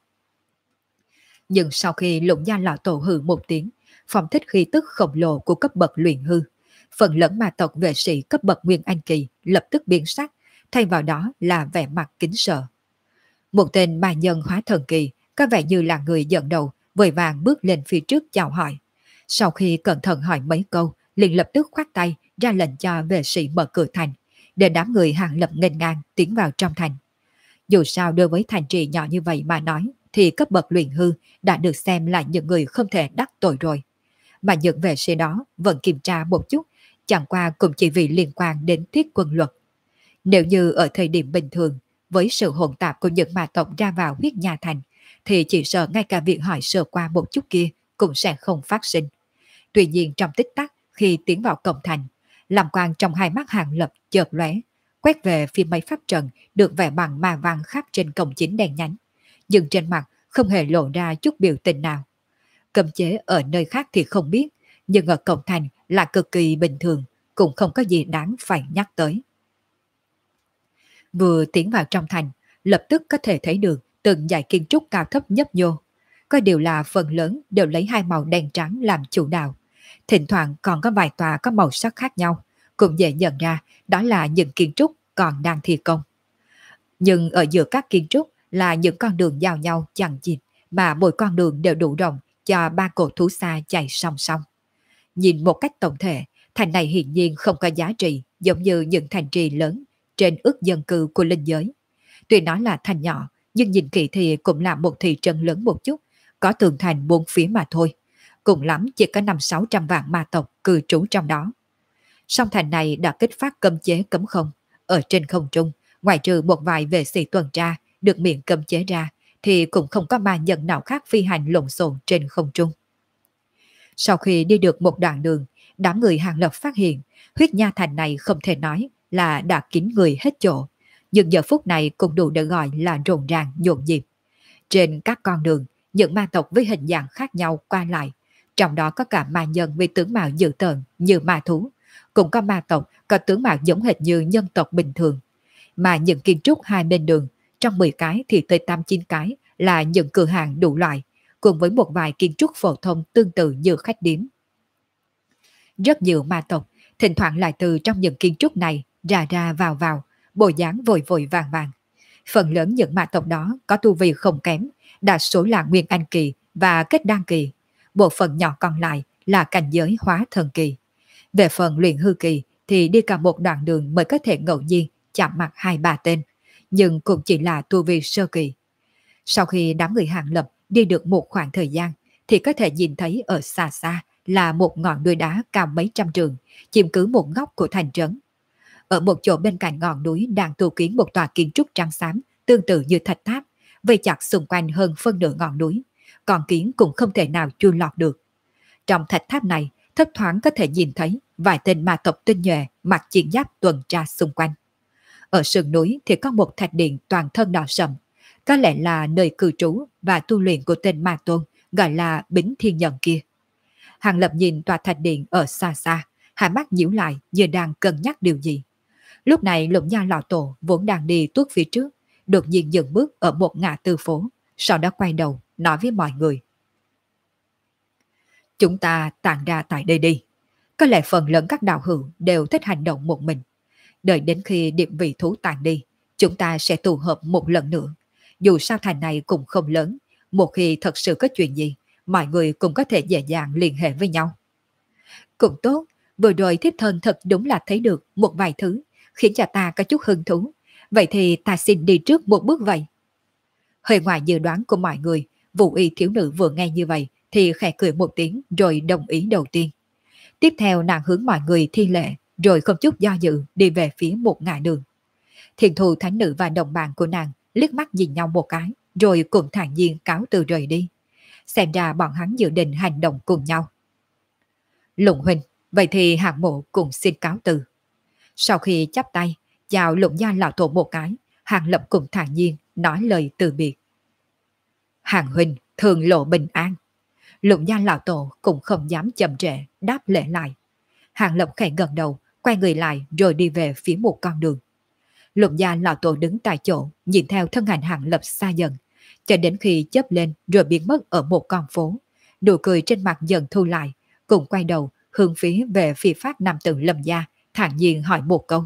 Nhưng sau khi Lục gia lão tổ hừ một tiếng, phong thích khí tức khổng lồ của cấp bậc luyện hư, phần lớn ma tộc vệ sĩ cấp bậc Nguyên Anh kỳ lập tức biến sắc, thay vào đó là vẻ mặt kính sợ. Một tên ma nhân hóa thần kỳ, có vẻ như là người dẫn đầu, vội vàng bước lên phía trước chào hỏi. Sau khi cẩn thận hỏi mấy câu, liền lập tức khoát tay ra lệnh cho vệ sĩ mở cửa thành, để đám người Hàng Lập nghênh ngang tiến vào trong thành. Dù sao đối với thành trì nhỏ như vậy mà nói, thì cấp bậc luyện hư đã được xem là những người không thể đắc tội rồi. Mà những vệ sĩ đó vẫn kiểm tra một chút, chẳng qua cũng chỉ vì liên quan đến thiết quân luật. Nếu như ở thời điểm bình thường, với sự hỗn tạp của những ma tộc ra vào huyết nha thành, thì chỉ sợ ngay cả việc hỏi sơ qua một chút kia cũng sẽ không phát sinh. Tuy nhiên trong tích tắc khi tiến vào cổng thành, làm quang trong hai mắt Hàng Lập chợt lóe, quét về phía mấy pháp trận được vẽ bằng ma văn khắc trên cổng chính đen nhánh, nhưng trên mặt không hề lộ ra chút biểu tình nào. Cấm chế ở nơi khác thì không biết, nhưng ở cổng thành là cực kỳ bình thường, cũng không có gì đáng phải nhắc tới. Vừa tiến vào trong thành, lập tức có thể thấy được từng dãy kiến trúc cao thấp nhấp nhô. Có điều là phần lớn đều lấy hai màu đen trắng làm chủ đạo. Thỉnh thoảng còn có vài tòa có màu sắc khác nhau, cũng dễ nhận ra đó là những kiến trúc còn đang thi công. Nhưng ở giữa các kiến trúc là những con đường giao nhau chằng chịt, mà mỗi con đường đều đủ rộng cho ba cổ thú xa chạy song song. Nhìn một cách tổng thể, thành này hiển nhiên không có giá trị giống như những thành trì lớn trên ước dân cư của linh giới. Tuy nói là thành nhỏ, nhưng nhìn kỹ thì cũng là một thị trấn lớn một chút, có tường thành bốn phía mà thôi. Cùng lắm chỉ có 500-600 vạn ma tộc cư trú trong đó. Song thành này đã kích phát cấm chế cấm không. Ở trên không trung, ngoài trừ một vài vệ sĩ tuần tra được miễn cấm chế ra, thì cũng không có ma nhân nào khác phi hành lộn xộn trên không trung. Sau khi đi được một đoạn đường, đám người Hàng Lập phát hiện huyết nha thành này không thể nói là đã kín người hết chỗ, nhưng giờ phút này cũng đủ để gọi là rộn ràng nhộn nhịp. Trên các con đường, những ma tộc với hình dạng khác nhau qua lại, trong đó có cả ma nhân với tướng mạo dữ tợn như ma thú, cũng có ma tộc có tướng mạo giống hệt như nhân tộc bình thường. Mà những kiến trúc hai bên đường, trong 10 cái thì tới 8-9 cái là những cửa hàng đủ loại, cùng với một vài kiến trúc phổ thông tương tự như khách điếm. Rất nhiều ma tộc thỉnh thoảng lại từ trong những kiến trúc này ra ra vào vào, bộ dáng vội vội vàng vàng. Phần lớn những ma tộc đó có tu vi không kém, đa số là Nguyên Anh kỳ và kết đan kỳ. Bộ phận nhỏ còn lại là cảnh giới hóa thần kỳ. Về phần luyện hư kỳ thì đi cả một đoạn đường mới có thể ngẫu nhiên chạm mặt 2-3 tên, nhưng cũng chỉ là tu vi sơ kỳ. Sau khi đám người Hàng Lập đi được một khoảng thời gian, thì có thể nhìn thấy ở xa xa là một ngọn núi đá cao mấy trăm trượng, chiếm cứ một góc của thành trấn. Ở một chỗ bên cạnh ngọn núi đang tu kiến một tòa kiến trúc trắng xám, tương tự như thạch tháp, vây chặt xung quanh hơn phân nửa ngọn núi, còn kiến cũng không thể nào chui lọt được. Trong thạch tháp này, thấp thoáng có thể nhìn thấy vài tên ma tộc tinh nhuệ mặc chiến giáp tuần tra xung quanh. Ở sườn núi thì có một thạch điện toàn thân đỏ sậm, có lẽ là nơi cư trú và tu luyện của tên ma tôn gọi là Bính Thiên Nhân kia. Hàng Lập nhìn tòa thạch điện ở xa xa, hai mắt nhíu lại như đang cân nhắc điều gì. Lúc này Lục Nha lão tổ vốn đang đi tuốt phía trước, đột nhiên dừng bước ở một ngã tư phố, sau đó quay đầu nói với mọi người: "Chúng ta tản ra tại đây đi. Có lẽ phần lớn các đạo hữu đều thích hành động một mình. Đợi đến khi điểm vị thú tàn đi, chúng ta sẽ tụ hợp một lần nữa. Dù sao thành này cũng không lớn, một khi thật sự có chuyện gì, mọi người cũng có thể dễ dàng liên hệ với nhau. Cũng tốt, vừa rồi thiếp thân thật đúng là thấy được một vài thứ, khiến cho ta có chút hứng thú. Vậy thì ta xin đi trước một bước vậy. Hơi ngoài dự đoán của mọi người, Vũ Y thiếu nữ vừa nghe như vậy thì khẽ cười một tiếng rồi đồng ý đầu tiên. Tiếp theo nàng hướng mọi người thi lễ rồi không chút do dự đi về phía một ngã đường. Thiền thù thánh nữ và đồng bạn của nàng liếc mắt nhìn nhau một cái rồi cùng thản nhiên cáo từ rời đi. Xem ra bọn hắn dự định hành động cùng nhau. Lụng huynh, vậy thì hạng mộ cùng xin cáo từ. Sau khi chắp tay, chào Lụng gia lão tổ một cái, Hàng Lập cùng thản nhiên nói lời từ biệt. Hàng huynh thường lộ bình an. Lụng gia lão tổ cũng không dám chậm trễ, đáp lễ lại. Hàng Lập khẽ gật đầu, quay người lại rồi đi về phía một con đường. Lụng gia lão tổ đứng tại chỗ, nhìn theo thân ảnh Hàng Lập xa dần, cho đến khi chớp lên rồi biến mất ở một con phố. Nụ cười trên mặt dần thu lại, cùng quay đầu hướng phía về phía phát nam tử Lâm gia, thản nhiên hỏi một câu.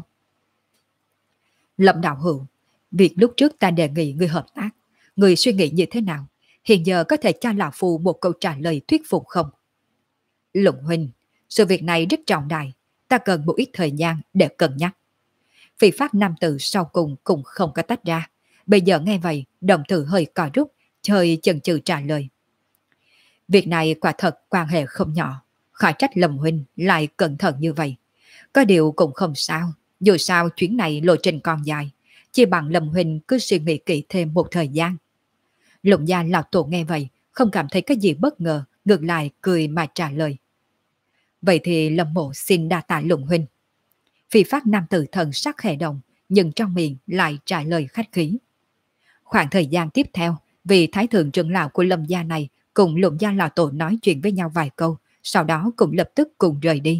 Lâm đạo hữu, việc lúc trước ta đề nghị người hợp tác, người suy nghĩ như thế nào? Hiện giờ có thể cho lão phu một câu trả lời thuyết phục không? Lụng huynh, sự việc này rất trọng đại, ta cần một ít thời gian để cân nhắc. Phi phát nam tử sau cùng cũng không có tách ra. Bây giờ nghe vậy, đồng tử hơi cò rút, hơi chần chừ trả lời. Việc này quả thật quan hệ không nhỏ, khỏi trách Lâm huynh lại cẩn thận như vậy. Có điều cũng không sao, dù sao chuyến này lộ trình còn dài, chỉ bằng Lâm huynh cứ suy nghĩ kỹ thêm một thời gian. Lụng gia lão tổ nghe vậy, không cảm thấy cái gì bất ngờ, ngược lại cười mà trả lời. Vậy thì Lâm mộ xin đa tạ Lụng huynh. Phi phát nam tử thần sắc khẽ động, nhưng trong miệng lại trả lời khách khí. Khoảng thời gian tiếp theo, vị thái thượng trưởng lão của Lâm gia này cùng Lụng gia lão tổ nói chuyện với nhau vài câu, sau đó cũng lập tức cùng rời đi.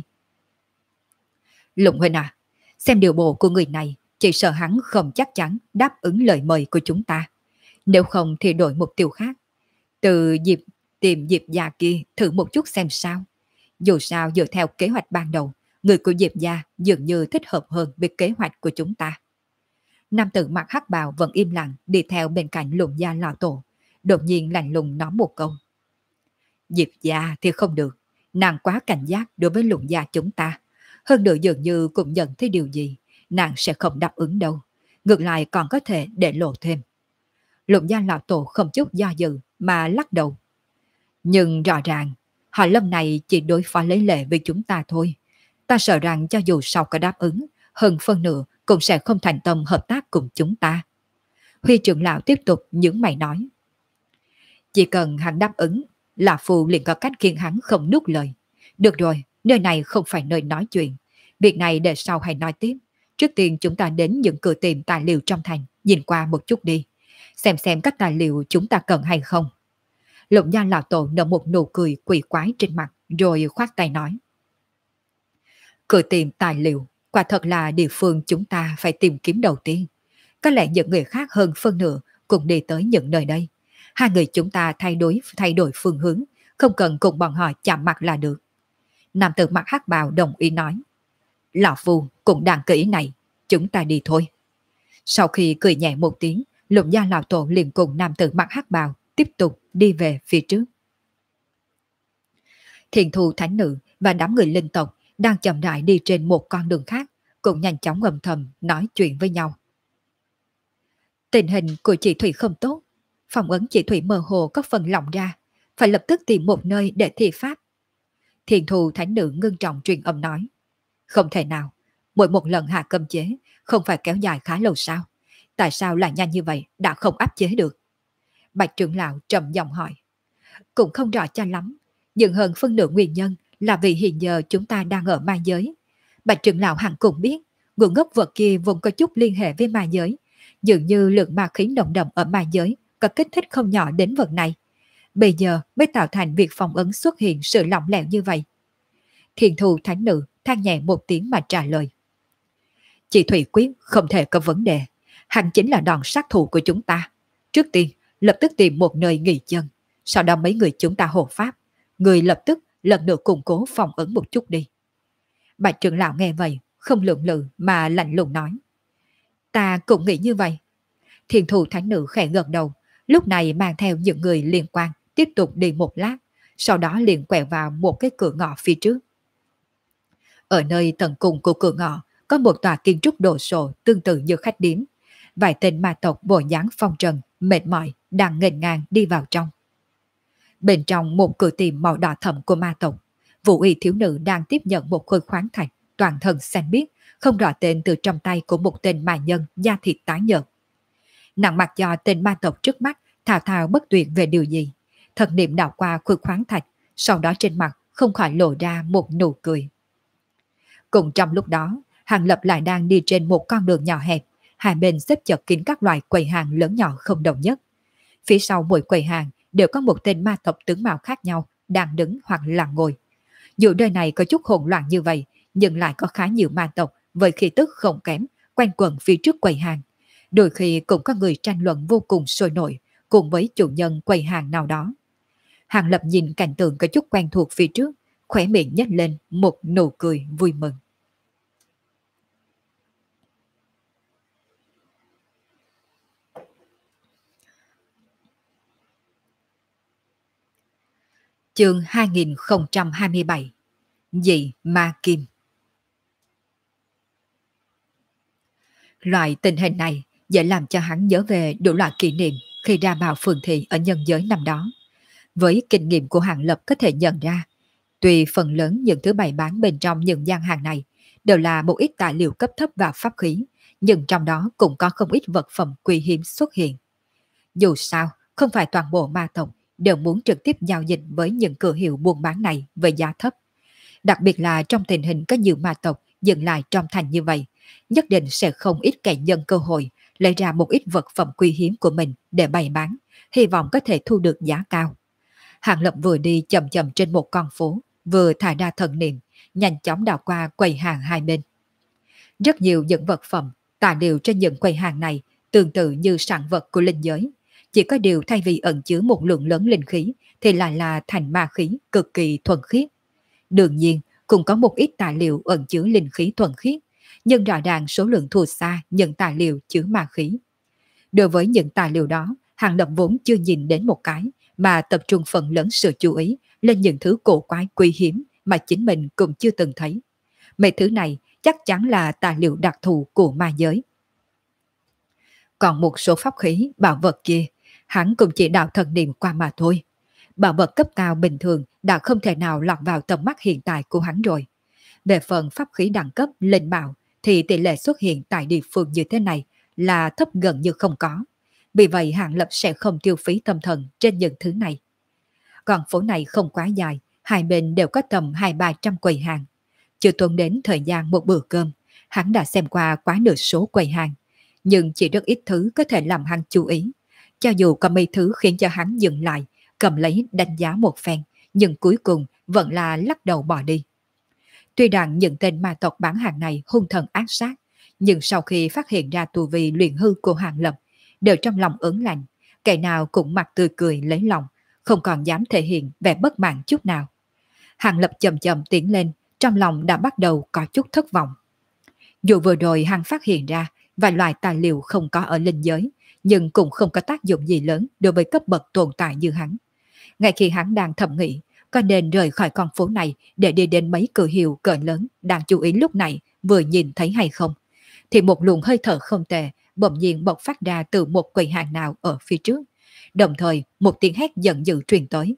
Lụng huynh à, xem điều bộ của người này, chỉ sợ hắn không chắc chắn đáp ứng lời mời của chúng ta. Nếu không thì đổi mục tiêu khác. Từ tìm Diệp gia kia thử một chút xem sao. Dù sao dựa theo kế hoạch ban đầu, người của Diệp gia dường như thích hợp hơn với kế hoạch của chúng ta. Nam tử mặc hắc bào vẫn im lặng đi theo bên cạnh Lụng gia lão tổ, đột nhiên lạnh lùng nói một câu. Diệp gia thì không được, nàng quá cảnh giác đối với Lụng gia chúng ta. Hơn nữa dường như cũng nhận thấy điều gì, nàng sẽ không đáp ứng đâu. Ngược lại còn có thể để lộ thêm. Lụng gia lão tổ không chút do dự mà lắc đầu. Nhưng rõ ràng, họ Lâm này chỉ đối phó lấy lệ với chúng ta thôi. Ta sợ rằng cho dù sau có đáp ứng, hơn phân nửa cũng sẽ không thành tâm hợp tác cùng chúng ta. Huy trưởng lão tiếp tục nhướng mày nói. Chỉ cần hắn đáp ứng, là phù liền có cách khiến hắn không nuốt lời. Được rồi, nơi này không phải nơi nói chuyện. Việc này để sau hay nói tiếp. Trước tiên chúng ta đến những cửa tiệm tài liệu trong thành, nhìn qua một chút đi. Xem các tài liệu chúng ta cần hay không. Lụng gia lão tổ nở một nụ cười quỷ quái trên mặt, rồi khoát tay nói. Cửa tiệm tài liệu, quả thật là địa phương chúng ta phải tìm kiếm đầu tiên. Có lẽ những người khác hơn phân nửa cũng đi tới những nơi đây. Hai người chúng ta thay đổi phương hướng, không cần cùng bọn họ chạm mặt là được. Nam tử mặc hắc bào đồng ý nói. Lão phu cũng đang kỹ này, chúng ta đi thôi. Sau khi cười nhẹ một tiếng, Lụng gia lão tổ liền cùng nam tử mặc hắc bào tiếp tục đi về phía trước. Thiền thù thánh nữ và đám người linh tộc đang chậm rãi đi trên một con đường khác, cũng nhanh chóng âm thầm nói chuyện với nhau. Tình hình của chị Thủy không tốt, phỏng ấn chị Thủy mơ hồ có phần lỏng ra, phải lập tức tìm một nơi để thi pháp. Thiền thù thánh nữ ngưng trọng truyền âm nói. Không thể nào, mỗi một lần hạ cấm chế không phải kéo dài khá lâu sao? Tại sao lại nhanh như vậy đã không áp chế được? Bạch trưởng lão trầm giọng hỏi. Cũng không rõ cho lắm, nhưng hơn phân nửa nguyên nhân là vì hiện giờ chúng ta đang ở ma giới. Bạch trưởng lão hẳn cũng biết, nguồn gốc vật kia vốn có chút liên hệ với ma giới. Dường như lượng ma khí nồng đậm ở ma giới có kích thích không nhỏ đến vật này. Bây giờ mới tạo thành việc phong ấn xuất hiện sự lỏng lẻo như vậy. Thiền thù thánh nữ than nhẹ một tiếng mà trả lời. Chị Thủy quyết không thể có vấn đề. Hắn chính là đòn sát thủ của chúng ta. Trước tiên, lập tức tìm một nơi nghỉ chân. Sau đó mấy người chúng ta hộ pháp. Người lập tức lần nữa củng cố phòng ấn một chút đi. Bạch trưởng lão nghe vậy, không lượng lự mà lạnh lùng nói. Ta cũng nghĩ như vậy. Thiền thù thánh nữ khẽ gật đầu, lúc này mang theo những người liên quan tiếp tục đi một lát, sau đó liền quẹo vào một cái cửa ngõ phía trước. Ở nơi tận cùng của cửa ngõ có một tòa kiến trúc đồ sộ tương tự như khách điếm. Vài tên ma tộc bộ dáng phong trần, mệt mỏi đang nghênh ngang đi vào trong. Bên trong một cửa tiệm màu đỏ thẫm của ma tộc, Vũ Y thiếu nữ đang tiếp nhận một khối khoáng thạch toàn thân xanh biếc, không rõ tên từ trong tay của một tên ma nhân da thịt tái nhợt. Nàng mặc cho tên ma tộc trước mắt thao thao bất tuyệt về điều gì, thần niệm đảo qua khối khoáng thạch, sau đó trên mặt không khỏi lộ ra một nụ cười. Cùng trong lúc đó, Hàng Lập lại đang đi trên một con đường nhỏ hẹp, hai bên xếp chật kín các loại quầy hàng lớn nhỏ không đồng nhất. Phía sau mỗi quầy hàng đều có một tên ma tộc tướng mạo khác nhau đang đứng hoặc là ngồi. Dù nơi này có chút hỗn loạn như vậy, nhưng lại có khá nhiều ma tộc với khí tức không kém quanh quẩn phía trước quầy hàng. Đôi khi cũng có người tranh luận vô cùng sôi nổi cùng với chủ nhân quầy hàng nào đó. Hàng Lập nhìn cảnh tượng có chút quen thuộc phía trước, khóe miệng nhếch lên một nụ cười vui mừng. Chương 2027 Dị Ma Kim. Loại tình hình này dễ làm cho hắn nhớ về đủ loại kỷ niệm khi ra vào phường thị ở nhân giới năm đó. Với kinh nghiệm của Hàng Lập có thể nhận ra, tuy phần lớn những thứ bày bán bên trong những gian hàng này đều là một ít tài liệu cấp thấp và pháp khí, nhưng trong đó cũng có không ít vật phẩm quý hiếm xuất hiện. Dù sao, không phải toàn bộ ma tộc đều muốn trực tiếp giao dịch với những cửa hiệu buôn bán này với giá thấp. Đặc biệt là trong tình hình có nhiều ma tộc dừng lại trong thành như vậy, nhất định sẽ không ít kẻ nhân cơ hội lấy ra một ít vật phẩm quý hiếm của mình để bày bán, hy vọng có thể thu được giá cao. Hàng Lập vừa đi chậm chậm trên một con phố, vừa thả ra thần niệm, nhanh chóng đảo qua quầy hàng hai bên. Rất nhiều những vật phẩm, tài liệu trên những quầy hàng này tương tự như sản vật của linh giới. Chỉ có điều thay vì ẩn chứa một lượng lớn linh khí thì lại là thành ma khí cực kỳ thuần khiết. Đương nhiên, cũng có một ít tài liệu ẩn chứa linh khí thuần khiết, nhưng rõ ràng số lượng thua xa những tài liệu chứa ma khí. Đối với những tài liệu đó, Hàng Lập vốn chưa nhìn đến một cái, mà tập trung phần lớn sự chú ý lên những thứ cổ quái quý hiếm mà chính mình cũng chưa từng thấy. Mấy thứ này chắc chắn là tài liệu đặc thù của ma giới. Còn một số pháp khí, bảo vật kia, hắn cũng chỉ đạo thần niệm qua mà thôi. Bảo vật cấp cao bình thường đã không thể nào lọt vào tầm mắt hiện tại của hắn rồi. Về phần pháp khí đẳng cấp linh bảo thì tỷ lệ xuất hiện tại địa phương như thế này là thấp gần như không có. Vì vậy Hàng Lập sẽ không tiêu phí tâm thần trên những thứ này. Còn phố này không quá dài, hai bên đều có tầm 200-300 quầy hàng. Chưa tốn đến thời gian một bữa cơm, hắn đã xem qua quá nửa số quầy hàng. Nhưng chỉ rất ít thứ có thể làm hắn chú ý. Cho dù có mấy thứ khiến cho hắn dừng lại, cầm lấy đánh giá một phen, nhưng cuối cùng vẫn là lắc đầu bỏ đi. Tuy rằng những tên ma tộc bán hàng này hung thần ác sát, nhưng sau khi phát hiện ra tu vi luyện hư của Hàng Lập, đều trong lòng ớn lạnh, kẻ nào cũng mặt tươi cười lấy lòng, không còn dám thể hiện vẻ bất mãn chút nào. Hàng Lập chậm chậm tiến lên, trong lòng đã bắt đầu có chút thất vọng. Dù vừa rồi hắn phát hiện ra vài loại tài liệu không có ở linh giới, nhưng cũng không có tác dụng gì lớn đối với cấp bậc tồn tại như hắn. Ngay khi hắn đang thầm nghĩ có nên rời khỏi con phố này để đi đến mấy cửa hiệu cỡ lớn đang chú ý lúc này vừa nhìn thấy hay không, thì một luồng hơi thở không tệ bỗng nhiên bộc phát ra từ một quầy hàng nào ở phía trước. Đồng thời một tiếng hét giận dữ truyền tới.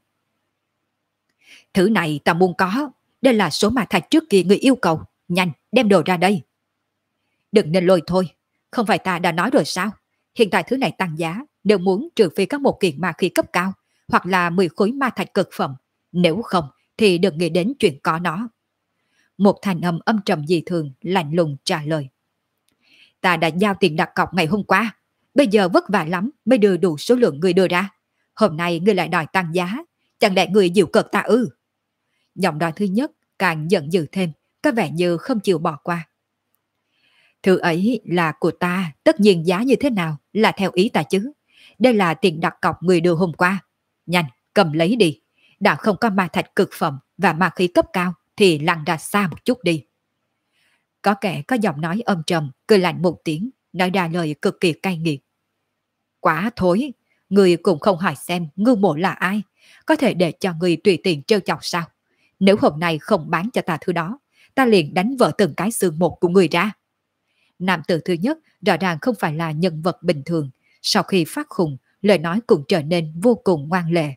Thứ này ta muốn có, đây là số ma thạch trước kia người yêu cầu, nhanh đem đồ ra đây. Đừng nên lôi thôi, không phải ta đã nói rồi sao, hiện tại thứ này tăng giá, nếu muốn trừ phi các một kiện ma khí cấp cao, hoặc là 10 khối ma thạch cực phẩm, nếu không thì đừng nghĩ đến chuyện có nó. Một thanh âm âm trầm dị thường lạnh lùng trả lời. Ta đã giao tiền đặt cọc ngày hôm qua, bây giờ vất vả lắm mới đưa đủ số lượng người đưa ra. Hôm nay ngươi lại đòi tăng giá, chẳng lẽ người dịu cợt ta ư? Giọng nói thứ nhất càng giận dữ thêm, có vẻ như không chịu bỏ qua. Thứ ấy là của ta, tất nhiên giá như thế nào là theo ý ta chứ. Đây là tiền đặt cọc người đưa hôm qua. Nhanh, cầm lấy đi. Đã không có ma thạch cực phẩm và ma khí cấp cao thì lăn ra xa một chút đi. Có kẻ có giọng nói âm trầm, cười lạnh một tiếng, nói ra lời cực kỳ cay nghiệt. Quá thối, người cũng không hỏi xem ngư mộ là ai, có thể để cho người tùy tiện trêu chọc sao? Nếu hôm nay không bán cho ta thứ đó, ta liền đánh vỡ từng cái xương một của người ra. Nam tử thứ nhất rõ ràng không phải là nhân vật bình thường, sau khi phát khùng, lời nói cũng trở nên vô cùng ngoan lệ.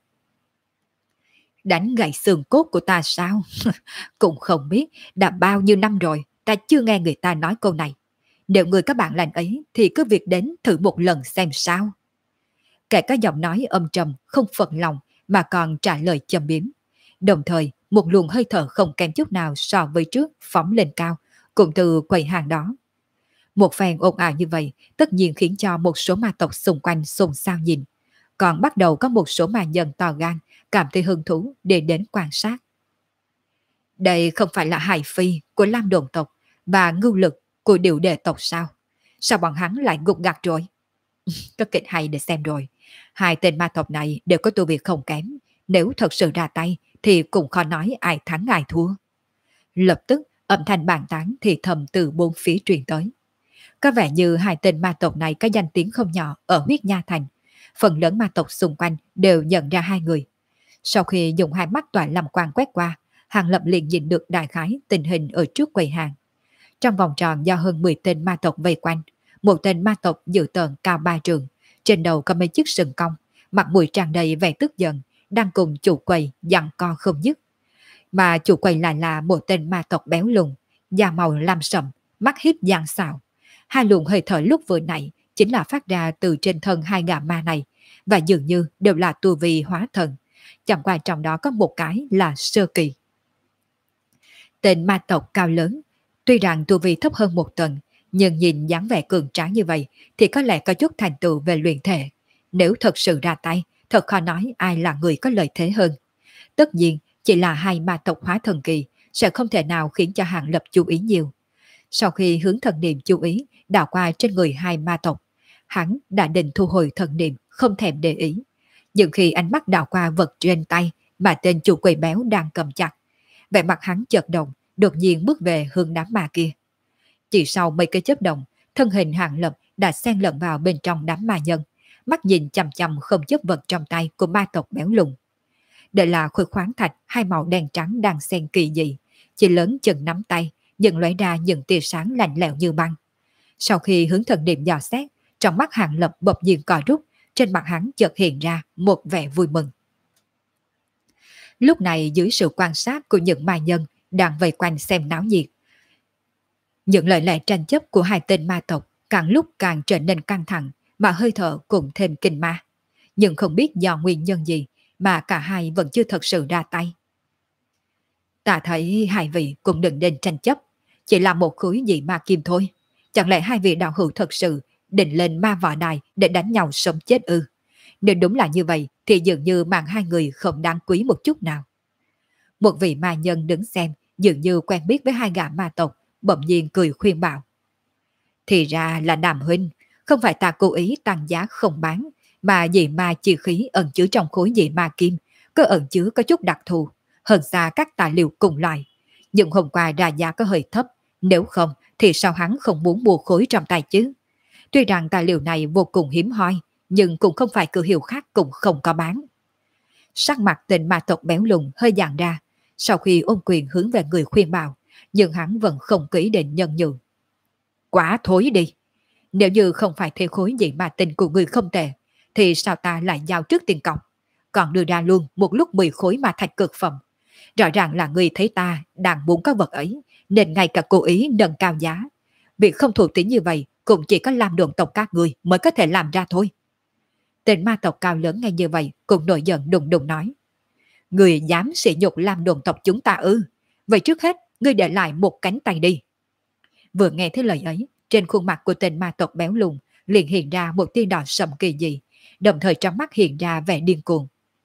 Đánh gãy xương cốt của ta sao? Cũng không biết đã bao nhiêu năm rồi, ta chưa nghe người ta nói câu này. Nếu người các bạn lành ấy thì cứ việc đến thử một lần xem sao. Kẻ có giọng nói âm trầm, không phật lòng mà còn trả lời châm biếm. Đồng thời, một luồng hơi thở không kém chút nào so với trước phóng lên cao, cũng từ quầy hàng đó. Một phen ồn ào như vậy tất nhiên khiến cho một số ma tộc xung quanh xôn xao nhìn. Còn bắt đầu có một số ma nhân to gan cảm thấy hứng thú để đến quan sát. Đây không phải là hài phi của Lam Đồn tộc và ngưu lực của Điệu Đề tộc sao? Sao bọn hắn lại gục gặt rồi? Có kịch hay để xem rồi. Hai tên ma tộc này đều có tu vi không kém. Nếu thật sự ra tay thì cũng khó nói ai thắng ai thua. Lập tức âm thanh bàn tán thì thầm từ bốn phía truyền tới. Có vẻ như hai tên ma tộc này có danh tiếng không nhỏ ở huyết nha thành. Phần lớn ma tộc xung quanh đều nhận ra hai người. Sau khi dùng hai mắt tỏa làm quang quét qua, Hàng Lập liền nhìn được đại khái tình hình ở trước quầy hàng. Trong vòng tròn do hơn 10 tên ma tộc vây quanh, một tên ma tộc dự tợn cao 3 trường, trên đầu có mấy chiếc sừng cong, mặt mũi tràn đầy vẻ tức giận, đang cùng chủ quầy giằng co không dứt. Mà chủ quầy lại là một tên ma tộc béo lùn, da màu lam sậm, mắt hiếp giang xạo. Hai luồng hơi thở lúc vừa nãy chính là phát ra từ trên thân hai gã ma này, và dường như đều là tu vi hóa thần. Chẳng qua trong đó có một cái là sơ kỳ. Tên ma tộc cao lớn, tuy rằng tu vi thấp hơn một tầng, nhưng nhìn dáng vẻ cường tráng như vậy thì có lẽ có chút thành tựu về luyện thể. Nếu thật sự ra tay, thật khó nói ai là người có lợi thế hơn. Tất nhiên, chỉ là hai ma tộc hóa thần kỳ sẽ không thể nào khiến cho Hàng Lập chú ý nhiều. Sau khi hướng thần niệm chú ý đảo qua trên người hai ma tộc, hắn đã định thu hồi thần niệm, không thèm để ý. Nhưng khi ánh mắt đảo qua vật trên tay mà tên chủ quầy béo đang cầm chặt, vẻ mặt hắn chợt động, đột nhiên bước về hướng đám ma kia. Chỉ sau mấy cái chớp động, thân hình Hàng Lập đã xen lẫn vào bên trong đám ma nhân, mắt nhìn chằm chằm không chớp vật trong tay của ma tộc béo lùn. Đây là khối khoáng thạch hai màu đen trắng đang xen kỳ dị, chỉ lớn chừng nắm tay, dần lóe ra những tia sáng lạnh lẽo như băng. Sau khi hướng thần niệm dò xét, trong mắt Hàng Lập bỗng nhiên co rút, trên mặt hắn chợt hiện ra một vẻ vui mừng. Lúc này dưới sự quan sát của những ma nhân đang vây quanh xem náo nhiệt, những lời lẽ tranh chấp của hai tên ma tộc càng lúc càng trở nên căng thẳng, mà hơi thở cũng thêm kinh ma. Nhưng không biết do nguyên nhân gì mà cả hai vẫn chưa thật sự ra tay. Ta thấy hai vị cũng đừng nên tranh chấp, chỉ là một khối dị ma kim thôi. Chẳng lẽ hai vị đạo hữu thật sự định lên ma võ đài để đánh nhau sống chết ư? Nếu đúng là như vậy thì dường như mạng hai người không đáng quý một chút nào. Một vị ma nhân đứng xem dường như quen biết với hai gã ma tộc, bỗng nhiên cười khuyên bảo. Thì ra là Đàm huynh, không phải ta cố ý tăng giá không bán, mà dị ma chi khí ẩn chứa trong khối dị ma kim, có ẩn chứa có chút đặc thù, hơn xa các tài liệu cùng loại. Nhưng hôm qua ra giá có hơi thấp, nếu không thì sao hắn không muốn mua khối trong tay chứ? Tuy rằng tài liệu này vô cùng hiếm hoi, nhưng cũng không phải cửa hiệu khác cũng không có bán. Sắc mặt tên ma tộc béo lùn hơi dàn ra, sau khi ôm quyền hướng về người khuyên bảo, nhưng hắn vẫn không có ý định nhân nhượng. Quá thối đi! Nếu như không phải theo khối dị ma tình của người không tệ, thì sao ta lại giao trước tiền cọc, còn đưa ra luôn một lúc 10 khối ma thạch cực phẩm. Rõ ràng là người thấy ta đang muốn có vật ấy, nên ngay cả cố ý nâng cao giá. Việc không thủ tín như vậy cũng chỉ có Lam Đồn tộc các người mới có thể làm ra thôi. Tên ma tộc cao lớn ngay như vậy cũng nổi giận đùng đùng nói. Người dám sỉ nhục Lam Đồn tộc chúng ta ư? Vậy trước hết, ngươi để lại một cánh tay đi. Vừa nghe thấy lời ấy, trên khuôn mặt của tên ma tộc béo lùn liền hiện ra một tia đỏ sầm kỳ dị, đồng thời trong mắt hiện ra vẻ điên cuồng.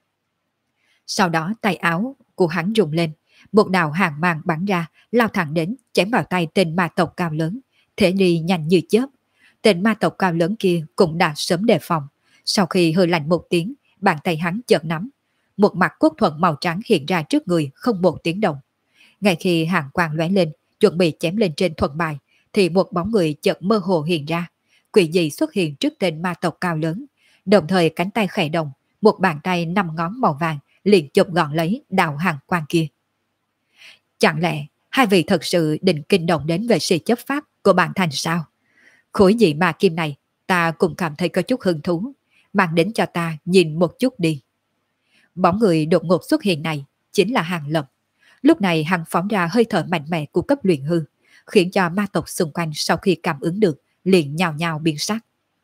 Sau đó tay áo của hắn rung lên, một đạo hàng mang bắn ra, lao thẳng đến, chém vào tay tên ma tộc cao lớn, thể đi nhanh như chớp. Tên ma tộc cao lớn kia cũng đã sớm đề phòng. Sau khi hơi lạnh một tiếng, bàn tay hắn chợt nắm, một mặt cốt thuận màu trắng hiện ra trước người không một tiếng động. Ngay khi hàng quang lóe lên, chuẩn bị chém lên trên thuận bài, thì một bóng người chợt mơ hồ hiện ra, quỷ dị xuất hiện trước tên ma tộc cao lớn, đồng thời cánh tay khẽ động, một bàn tay 5 ngón màu vàng liền chụp gọn lấy đạo hàng quan kia. Chẳng lẽ hai vị thật sự định kinh động đến về sự chấp pháp của bản thành sao? Khối dị ma kim này ta cũng cảm thấy có chút hứng thú, mang đến cho ta nhìn một chút đi. Bóng người đột ngột xuất hiện này chính là Hàng Lập. Lúc này hắn phóng ra hơi thở mạnh mẽ của cấp luyện hư, khiến cho ma tộc xung quanh sau khi cảm ứng được liền nhào nhào biến sắc.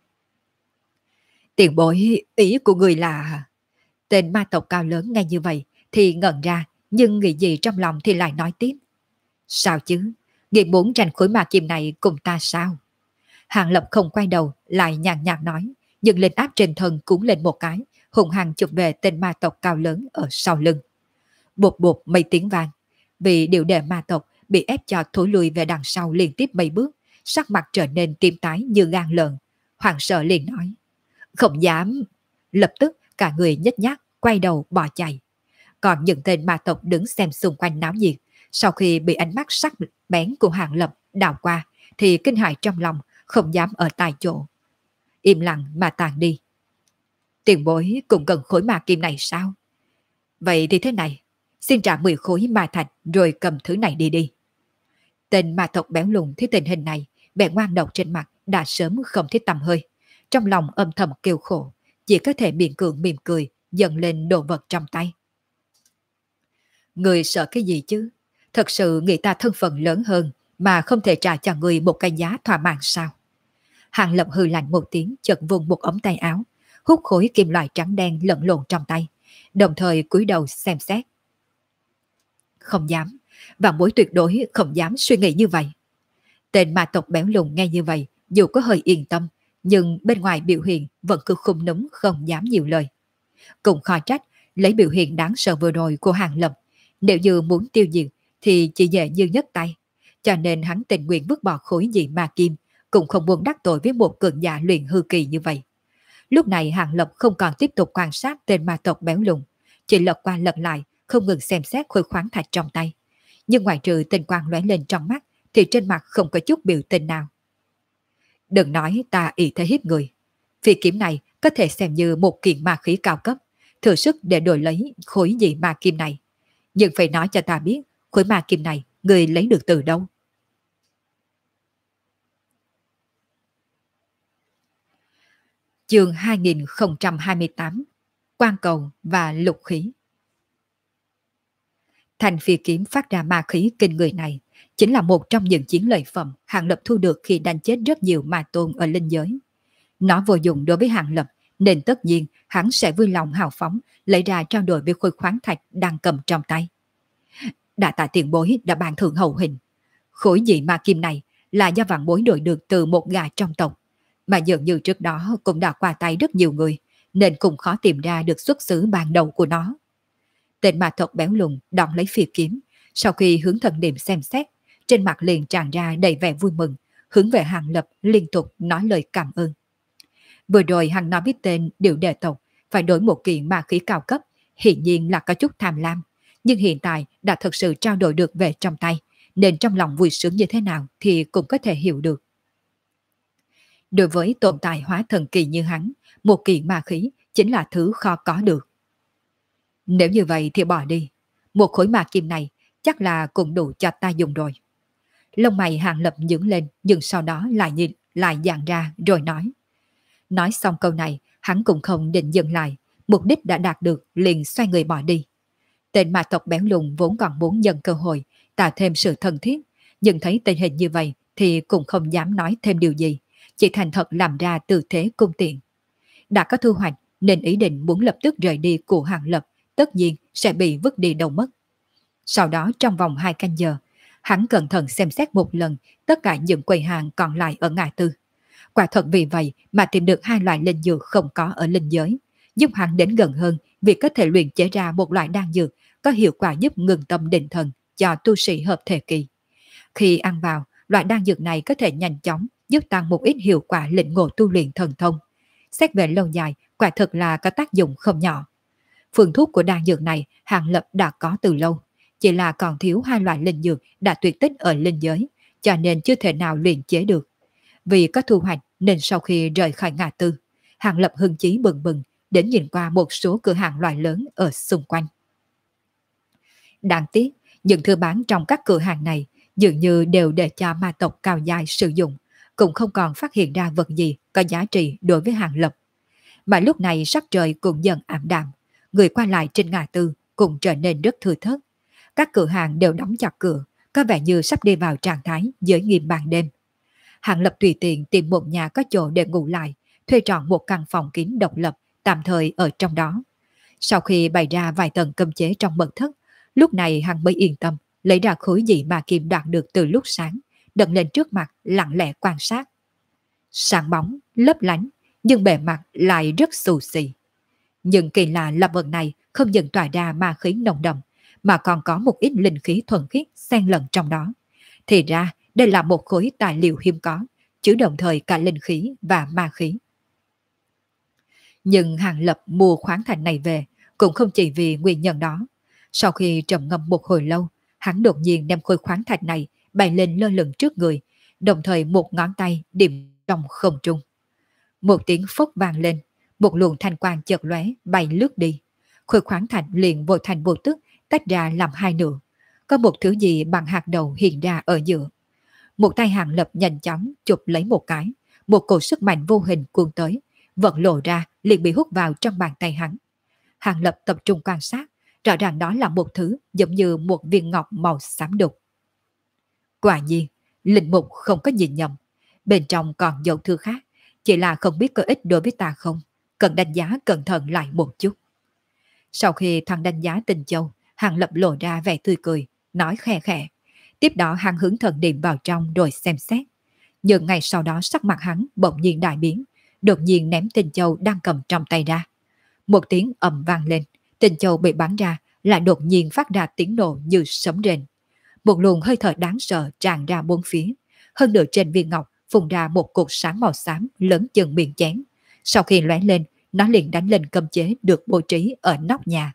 Tiền bối, ý của người là... Tên ma tộc cao lớn nghe như vậy thì ngẩn ra, nhưng nghĩ gì trong lòng thì lại nói tiếp. Sao chứ? Ngươi muốn tranh khối ma kim này cùng ta sao? Hàng Lập không quay đầu, lại nhàn nhạt nói, nhưng lên áp trên thân cuốn lên một cái, hùng hăng chụp về tên ma tộc cao lớn ở sau lưng. Bột bột mấy tiếng vang, vì điệu đệ ma tộc bị ép cho thối lùi về đằng sau liên tiếp mấy bước, sắc mặt trở nên tím tái như gan lợn. Hoàng sợ liền nói, không dám. Lập tức cả người nhếch nhác quay đầu bỏ chạy. Còn những tên ma tộc đứng xem xung quanh náo nhiệt, sau khi bị ánh mắt sắc bén của Hàng Lập đảo qua thì kinh hãi trong lòng, không dám ở tại chỗ. Im lặng mà tàn đi. Tiền bối cũng cần khối ma kim này sao? Vậy thì thế này, xin trả 10 khối ma thạch rồi cầm thứ này đi đi. Tên ma tộc béo lùn thấy tình hình này, vẻ ngoan độc trên mặt đã sớm không thấy tầm hơi. Trong lòng âm thầm kêu khổ, chỉ có thể miệng cường mỉm cười, dần lên đồ vật trong tay. Người sợ cái gì chứ? Thật sự nghĩ ta thân phận lớn hơn mà không thể trả cho người một cái giá thỏa mãn sao? Hàng Lập hừ lạnh một tiếng, chợt vùng một ống tay áo, hút khối kim loại trắng đen lẫn lộn trong tay, đồng thời cúi đầu xem xét. Không dám, vạn bối tuyệt đối không dám suy nghĩ như vậy. Tên ma tộc béo lùn nghe như vậy, dù có hơi yên tâm, nhưng bên ngoài biểu hiện vẫn cứ khum núm không dám nhiều lời. Cũng khó trách, lấy biểu hiện đáng sợ vừa rồi của Hàng Lập, nếu như muốn tiêu diệt thì chỉ dễ như nhấc tay, cho nên hắn tình nguyện vứt bỏ khối dị ma kim, cũng không muốn đắc tội với một cường giả luyện hư kỳ như vậy. Lúc này Hàng Lập không còn tiếp tục quan sát tên ma tộc béo lùn, chỉ lật qua lật lại, không ngừng xem xét khối khoáng thạch trong tay. Nhưng ngoại trừ tình quang lóe lên trong mắt, thì trên mặt không có chút biểu tình nào. Đừng nói ta ý thế hiếp người. Phi kiếm này có thể xem như một kiện ma khí cao cấp, thừa sức để đổi lấy khối dị ma kim này. Nhưng phải nói cho ta biết, khối ma kim này người lấy được từ đâu? Chương 2028, Quan cầu và lục khí. Thành phi kiếm phát ra ma khí kinh người này chính là một trong những chiến lợi phẩm Hàng Lập thu được khi đánh chết rất nhiều ma tôn ở linh giới. Nó vô dụng đối với Hàng Lập, nên tất nhiên hắn sẽ vui lòng hào phóng lấy ra trao đổi với khối khoáng thạch đang cầm trong tay. Đã tạ tiền bối đã ban thưởng hậu hình. Khối dị ma kim này là do vạn bối đổi được từ một gã trong tộc, mà dường như trước đó cũng đã qua tay rất nhiều người, nên cũng khó tìm ra được xuất xứ ban đầu của nó. Tên ma tộc béo lùn đón lấy phi kiếm, sau khi hướng thần niệm xem xét, trên mặt liền tràn ra đầy vẻ vui mừng, hướng về Hàng Lập liên tục nói lời cảm ơn. Vừa rồi hắn nói với tên điệu đệ tộc phải đổi một kiện ma khí cao cấp, hiển nhiên là có chút tham lam, nhưng hiện tại đã thực sự trao đổi được về trong tay, nên trong lòng vui sướng như thế nào thì cũng có thể hiểu được. Đối với tồn tại hóa thần kỳ như hắn, một kiện ma khí chính là thứ khó có được. Nếu như vậy thì bỏ đi, một khối ma kim này chắc là cũng đủ cho ta dùng rồi. Lông mày Hàng Lập nhướng lên, nhưng sau đó lại nhìn, lại dàn ra rồi nói. Nói xong câu này, hắn cũng không định dừng lại, mục đích đã đạt được liền xoay người bỏ đi. Tên ma tộc béo lùn vốn còn muốn nhân cơ hội tạo thêm sự thân thiết, nhưng thấy tình hình như vậy thì cũng không dám nói thêm điều gì, chỉ thành thật làm ra tư thế cung tiện. Đã có thu hoạch nên ý định muốn lập tức rời đi của Hàng Lập tất nhiên sẽ bị vứt đi đâu mất. Sau đó trong vòng 2 canh giờ, hắn cẩn thận xem xét một lần tất cả những quầy hàng còn lại ở ngã tư. Quả thật vì vậy mà tìm được 2 loại linh dược không có ở linh giới, giúp hắn đến gần hơn việc có thể luyện chế ra một loại đan dược có hiệu quả giúp ngừng tâm định thần cho tu sĩ hợp thể kỳ. Khi ăn vào, loại đan dược này có thể nhanh chóng giúp tăng một ít hiệu quả lĩnh ngộ tu luyện thần thông. Xét về lâu dài, quả thực là có tác dụng không nhỏ. Phương thuốc của đan dược này Hàng Lập đã có từ lâu, chỉ là còn thiếu 2 loại linh dược đã tuyệt tích ở linh giới, cho nên chưa thể nào luyện chế được. Vì có thu hoạch nên sau khi rời khỏi ngã tư, Hàng Lập hưng chí bừng bừng, đến nhìn qua một số cửa hàng loại lớn ở xung quanh. Đáng tiếc, những thứ bán trong các cửa hàng này dường như đều để cho ma tộc cao giai sử dụng, cũng không còn phát hiện ra vật gì có giá trị đối với Hàng Lập. Mà lúc này sắc trời cũng dần ảm đạm, người qua lại trên ngã tư cũng trở nên rất thưa thớt. Các cửa hàng đều đóng chặt cửa, có vẻ như sắp đi vào trạng thái giới nghiêm ban đêm. Hàng Lập tùy tiện tìm một nhà có chỗ để ngủ lại, thuê trọn một căn phòng kín độc lập, tạm thời ở trong đó. Sau khi bày ra vài tầng cấm chế trong mật thất, lúc này hắn mới yên tâm, lấy ra khối dị mà kim đoạt được từ lúc sáng, đặt lên trước mặt lặng lẽ quan sát. Sáng bóng, lấp lánh, nhưng bề mặt lại rất xù xì. Nhưng kỳ lạ là vật này không dần tỏa ra ma khí nồng đậm, mà còn có một ít linh khí thuần khiết xen lẫn trong đó. Thì ra, đây là một khối tài liệu hiếm có, chứa đồng thời cả linh khí và ma khí. Nhưng Hàng Lập mua khoáng thạch này về cũng không chỉ vì nguyên nhân đó. Sau khi trầm ngâm một hồi lâu, hắn đột nhiên đem khối khoáng thạch này bay lên lơ lửng trước người, đồng thời một ngón tay điểm trong không trung. Một tiếng phốc vang lên, một luồng thanh quang chợt lóe bay lướt đi. Khối khoáng thạch liền vô thành vô tức tách ra làm hai nửa. Có một thứ gì bằng hạt đầu hiện ra ở giữa. Một tay Hàng Lập nhanh chóng chụp lấy một cái, một cổ sức mạnh vô hình cuốn tới, vật lộ ra liền bị hút vào trong bàn tay hắn. Hàng Lập tập trung quan sát, rõ ràng đó là một thứ giống như một viên ngọc màu xám đục. Quả nhiên, linh mục không có nhìn nhầm, bên trong còn dấu thư khác, chỉ là không biết có ích đối với ta không, cần đánh giá cẩn thận lại một chút. Sau khi thằng đánh giá Tinh Châu, Hàng Lập lộ ra vẻ tươi cười, nói khe khẽ. Tiếp đó hắn hướng thần niệm vào trong rồi xem xét. Nhưng ngày sau đó sắc mặt hắn bỗng nhiên đại biến, đột nhiên ném Tinh Châu đang cầm trong tay ra. Một tiếng ầm vang lên, Tinh Châu bị bắn ra, lại đột nhiên phát ra tiếng nổ như sấm rền. Một luồng hơi thở đáng sợ tràn ra bốn phía, hơn nữa trên viên ngọc phun ra một cột sáng màu xám lớn chừng miệng chén. Sau khi lóe lên, nó liền đánh lên cấm chế được bố trí ở nóc nhà.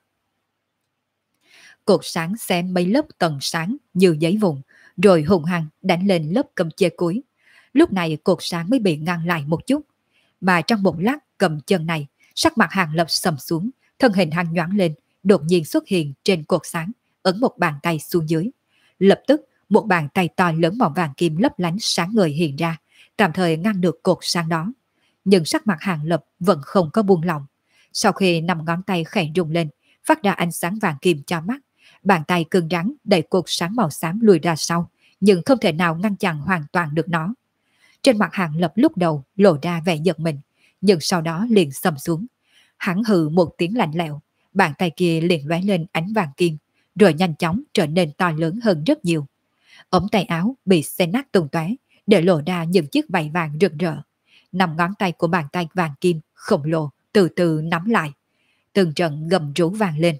Cột sáng xé mấy lớp tầng sáng như giấy vụn, rồi hùng hăng đánh lên lớp cấm chế cuối. Lúc này cột sáng mới bị ngăn lại một chút, mà trong một lát cầm chân này, sắc mặt Hàng Lập sầm xuống, thân hình hắn nhoáng lên, đột nhiên xuất hiện trên cột sáng, ấn một bàn tay xuống dưới. Lập tức, một bàn tay to lớn màu vàng kim lấp lánh sáng ngời hiện ra, tạm thời ngăn được cột sáng đó. Nhưng sắc mặt Hàng Lập vẫn không có buông lỏng. Sau khi nằm ngón tay khẽ rung lên, phát ra ánh sáng vàng kim cho mắt, bàn tay cứng rắn đẩy cột sáng màu xám lùi ra sau, nhưng không thể nào ngăn chặn hoàn toàn được nó. Trên mặt Hàng Lập lúc đầu lộ ra vẻ giật mình, nhưng sau đó liền sầm xuống. Hắn hừ một tiếng lạnh lẽo, bàn tay kia liền lóe lên ánh vàng kim, rồi nhanh chóng trở nên to lớn hơn rất nhiều. Ống tay áo bị xé nát tung tóe, để lộ ra những chiếc vảy vàng rực rỡ. Nằm ngón tay của bàn tay vàng kim khổng lồ từ từ nắm lại. Từng trận gầm rú vang lên.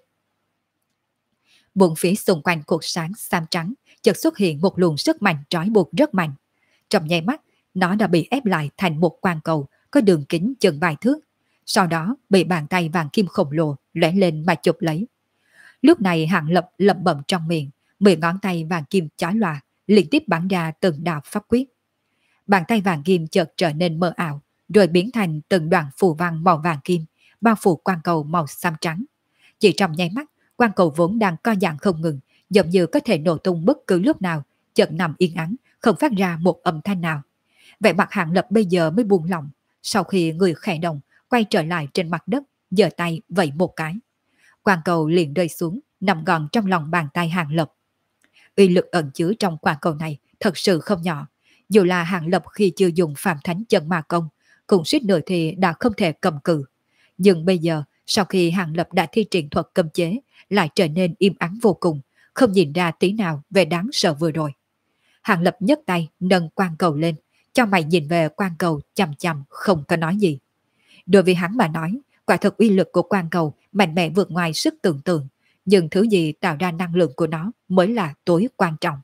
Bốn phía xung quanh cột sáng xám trắng chợt xuất hiện một luồng sức mạnh trói buộc rất mạnh. Trong nháy mắt, nó đã bị ép lại thành một quan cầu có đường kính chừng vài thước. Sau đó bị bàn tay vàng kim khổng lồ lóe lên mà chụp lấy. Lúc này Hàng Lập lẩm bẩm trong miệng, 10 ngón tay vàng kim chói lòa liên tiếp bắn ra từng đạo pháp quyết. Bàn tay vàng kim chợt trở nên mờ ảo, rồi biến thành từng đoạn phù văn màu vàng kim, bao phủ quan cầu màu xám trắng. Chỉ trong nháy mắt, quan cầu vốn đang co giãn không ngừng, giống như có thể nổ tung bất cứ lúc nào, chợt nằm yên ắng, không phát ra một âm thanh nào. Vẻ mặt Hàng Lập bây giờ mới buông lỏng, sau khi người khẽ động, quay trở lại trên mặt đất, giơ tay vẫy một cái. Quan cầu liền rơi xuống, nằm gọn trong lòng bàn tay Hàng Lập. Uy lực ẩn chứa trong quan cầu này thật sự không nhỏ. Dù là Hàng Lập khi chưa dùng Phạm Thánh Chân Ma Công, cũng suýt nữa thì đã không thể cầm cự. Nhưng bây giờ, sau khi Hàng Lập đã thi triển thuật cấm chế, lại trở nên im ắng vô cùng, không nhìn ra tí nào về đáng sợ vừa rồi. Hàng Lập nhấc tay nâng quan cầu lên, cho mày nhìn về quan cầu chằm chằm không có nói gì. Đối với hắn mà nói, quả thực uy lực của quan cầu mạnh mẽ vượt ngoài sức tưởng tượng, nhưng thứ gì tạo ra năng lượng của nó mới là tối quan trọng.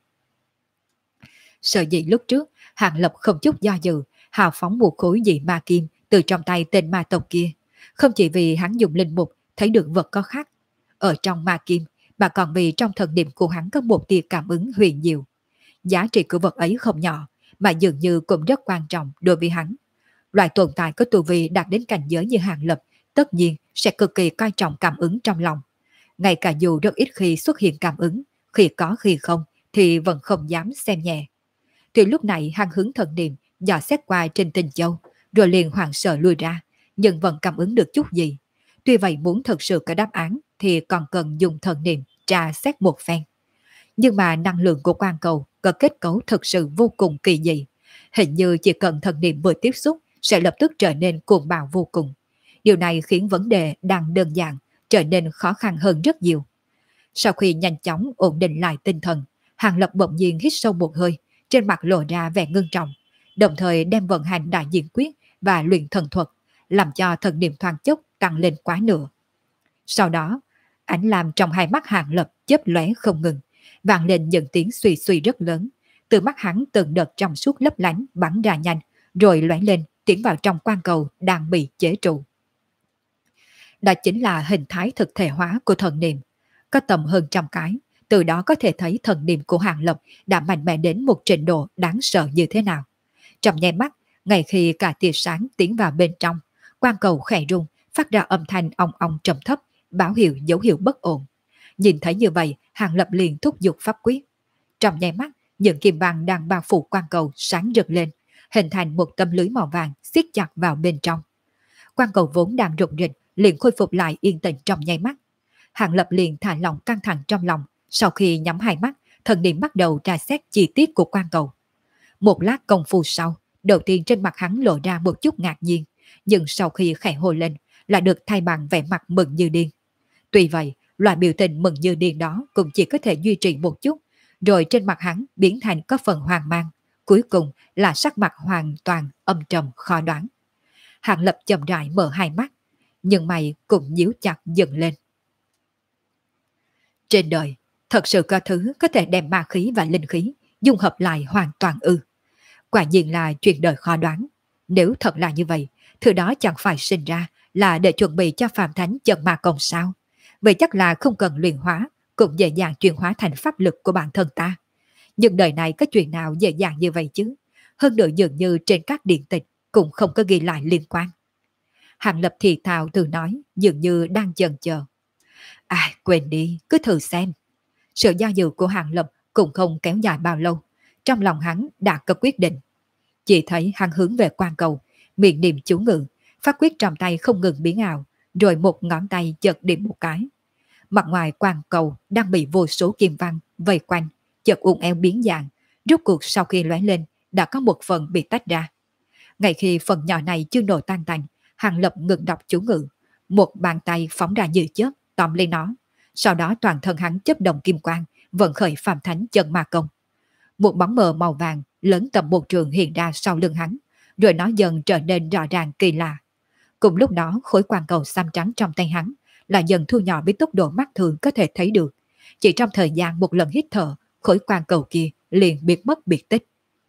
Sợ dĩ lúc trước, Hàng Lập không chút do dự, hào phóng một khối dị ma kim từ trong tay tên ma tộc kia, không chỉ vì hắn dùng linh mục thấy được vật có khác ở trong ma kim, mà còn vì trong thần niệm của hắn có một tia cảm ứng huyền diệu. Giá trị của vật ấy không nhỏ, mà dường như cũng rất quan trọng đối với hắn. Loại tồn tại có tu vi đạt đến cảnh giới như Hàng Lập tất nhiên sẽ cực kỳ coi trọng cảm ứng trong lòng. Ngay cả dù rất ít khi xuất hiện cảm ứng, khi có khi không, thì vẫn không dám xem nhẹ. Thì lúc này hắn hướng thần niệm dò xét qua trên Tinh Châu, rồi liền hoảng sợ lui ra, nhưng vẫn cảm ứng được chút gì. Tuy vậy muốn thật sự có đáp án thì còn cần dùng thần niệm tra xét một phen. Nhưng mà năng lượng của quan cầu có kết cấu thực sự vô cùng kỳ dị. Hình như chỉ cần thần niệm vừa tiếp xúc sẽ lập tức trở nên cuồng bạo vô cùng. Điều này khiến vấn đề đang đơn giản trở nên khó khăn hơn rất nhiều. Sau khi nhanh chóng ổn định lại tinh thần, Hàng Lập bỗng nhiên hít sâu một hơi, trên mặt lộ ra vẻ ngưng trọng, đồng thời đem vận hành đại diện quyết và luyện thần thuật, làm cho thần niệm thoáng chốc tăng lên quá nửa. Sau đó, ánh lam trong hai mắt Hàng Lập chớp lóe không ngừng, vang lên những tiếng suy suy rất lớn. Từ mắt hắn từng đợt trong suốt lấp lánh bắn ra nhanh, rồi lóe lên tiến vào trong quan cầu đang bị chế trụ. Đó chính là hình thái thực thể hóa của thần niệm, có tầm hơn trăm cái. Từ đó có thể thấy thần niệm của Hàng Lập đã mạnh mẽ đến một trình độ đáng sợ như thế nào. Trong nháy mắt, ngay khi cả tia sáng tiến vào bên trong, quan cầu khẽ rung, phát ra âm thanh ong ong trầm thấp, báo hiệu dấu hiệu bất ổn. Nhìn thấy như vậy, Hàng Lập liền thúc giục pháp quyết. Trong nháy mắt, những kim vàng đang bao phủ quan cầu sáng rực lên, hình thành một tấm lưới màu vàng siết chặt vào bên trong. Quan cầu vốn đang rụng rịch liền khôi phục lại yên tĩnh trong nháy mắt. Hàng Lập liền thả lỏng căng thẳng trong lòng. Sau khi nhắm hai mắt, thần niệm bắt đầu tra xét chi tiết của quan cầu. Một lát công phu sau, đầu tiên trên mặt hắn lộ ra một chút ngạc nhiên, nhưng sau khi khẽ hồi lên, lại được thay bằng vẻ mặt mừng như điên. Tuy vậy, loại biểu tình mừng như điên đó cũng chỉ có thể duy trì một chút, rồi trên mặt hắn biến thành có phần hoang mang, cuối cùng là sắc mặt hoàn toàn âm trầm khó đoán. Hàng Lập chậm rãi mở hai mắt, nhưng mày cũng nhíu chặt dần lên. Trên đời, thật sự có thứ có thể đem ma khí và linh khí dung hợp lại hoàn toàn ư? Quả nhiên là chuyện đời khó đoán. Nếu thật là như vậy, thứ đó chẳng phải sinh ra là để chuẩn bị cho Phạm Thánh chân ma công sao? Vậy chắc là không cần luyện hóa, cũng dễ dàng chuyển hóa thành pháp lực của bản thân ta. Nhưng đời này có chuyện nào dễ dàng như vậy chứ? Hơn nữa dường như trên các điện tịch cũng không có ghi lại liên quan. Hàng Lập thì thào tự nói, dường như đang chần chờ. Quên đi, cứ thử xem. Sự do dự của Hàng Lập cũng không kéo dài bao lâu. Trong lòng hắn đã có quyết định. Chỉ thấy hắn hướng về quan cầu, miệng niệm chú ngữ, phát quyết trong tay không ngừng biến ảo, rồi một ngón tay chợt điểm một cái. Mặt ngoài quan cầu đang bị vô số kim văn vây quanh, chợt uốn éo biến dạng, rốt cuộc sau khi lóe lên đã có một phần bị tách ra. Ngay khi phần nhỏ này chưa nổ tan tành, Hàng Lập ngừng đọc chú ngữ, một bàn tay phóng ra như chớp tóm lấy nó. Sau đó toàn thân hắn chớp động kim quang, vận khởi Phạm Thánh chân ma công. Một bóng mờ màu vàng lớn tầm một trường hiện ra sau lưng hắn, rồi nó dần trở nên rõ ràng kỳ lạ. Cùng lúc đó khối quang cầu xám trắng trong tay hắn là dần thu nhỏ với tốc độ mắt thường có thể thấy được. Chỉ trong thời gian một lần hít thở, khối quang cầu kia liền biến mất biệt tích.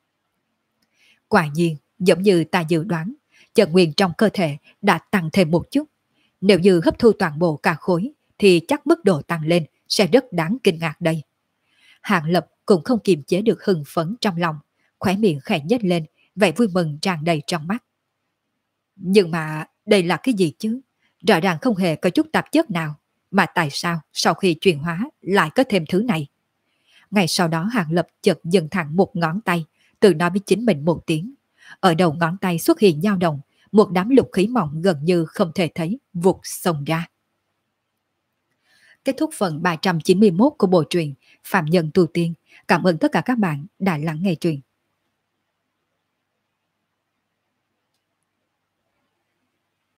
Quả nhiên, giống như ta dự đoán, chân nguyên trong cơ thể đã tăng thêm một chút. Nếu như hấp thu toàn bộ cả khối, thì chắc mức độ tăng lên sẽ rất đáng kinh ngạc đây. Hàng Lập cũng không kiềm chế được hưng phấn trong lòng, khóe miệng khẽ nhếch lên, vẻ vui mừng tràn đầy trong mắt. Nhưng mà đây là cái gì chứ? Rõ ràng không hề có chút tạp chất nào, mà tại sao sau khi chuyển hóa lại có thêm thứ này? Ngay sau đó Hàng Lập chợt dừng thẳng một ngón tay, tự nói với chính mình một tiếng. Ở đầu ngón tay xuất hiện dao động, một đám lục khí mỏng gần như không thể thấy vụt xông ra. Kết thúc phần 391 của bộ truyện Phạm Nhân Tu Tiên. Cảm ơn tất cả các bạn đã lắng nghe truyện.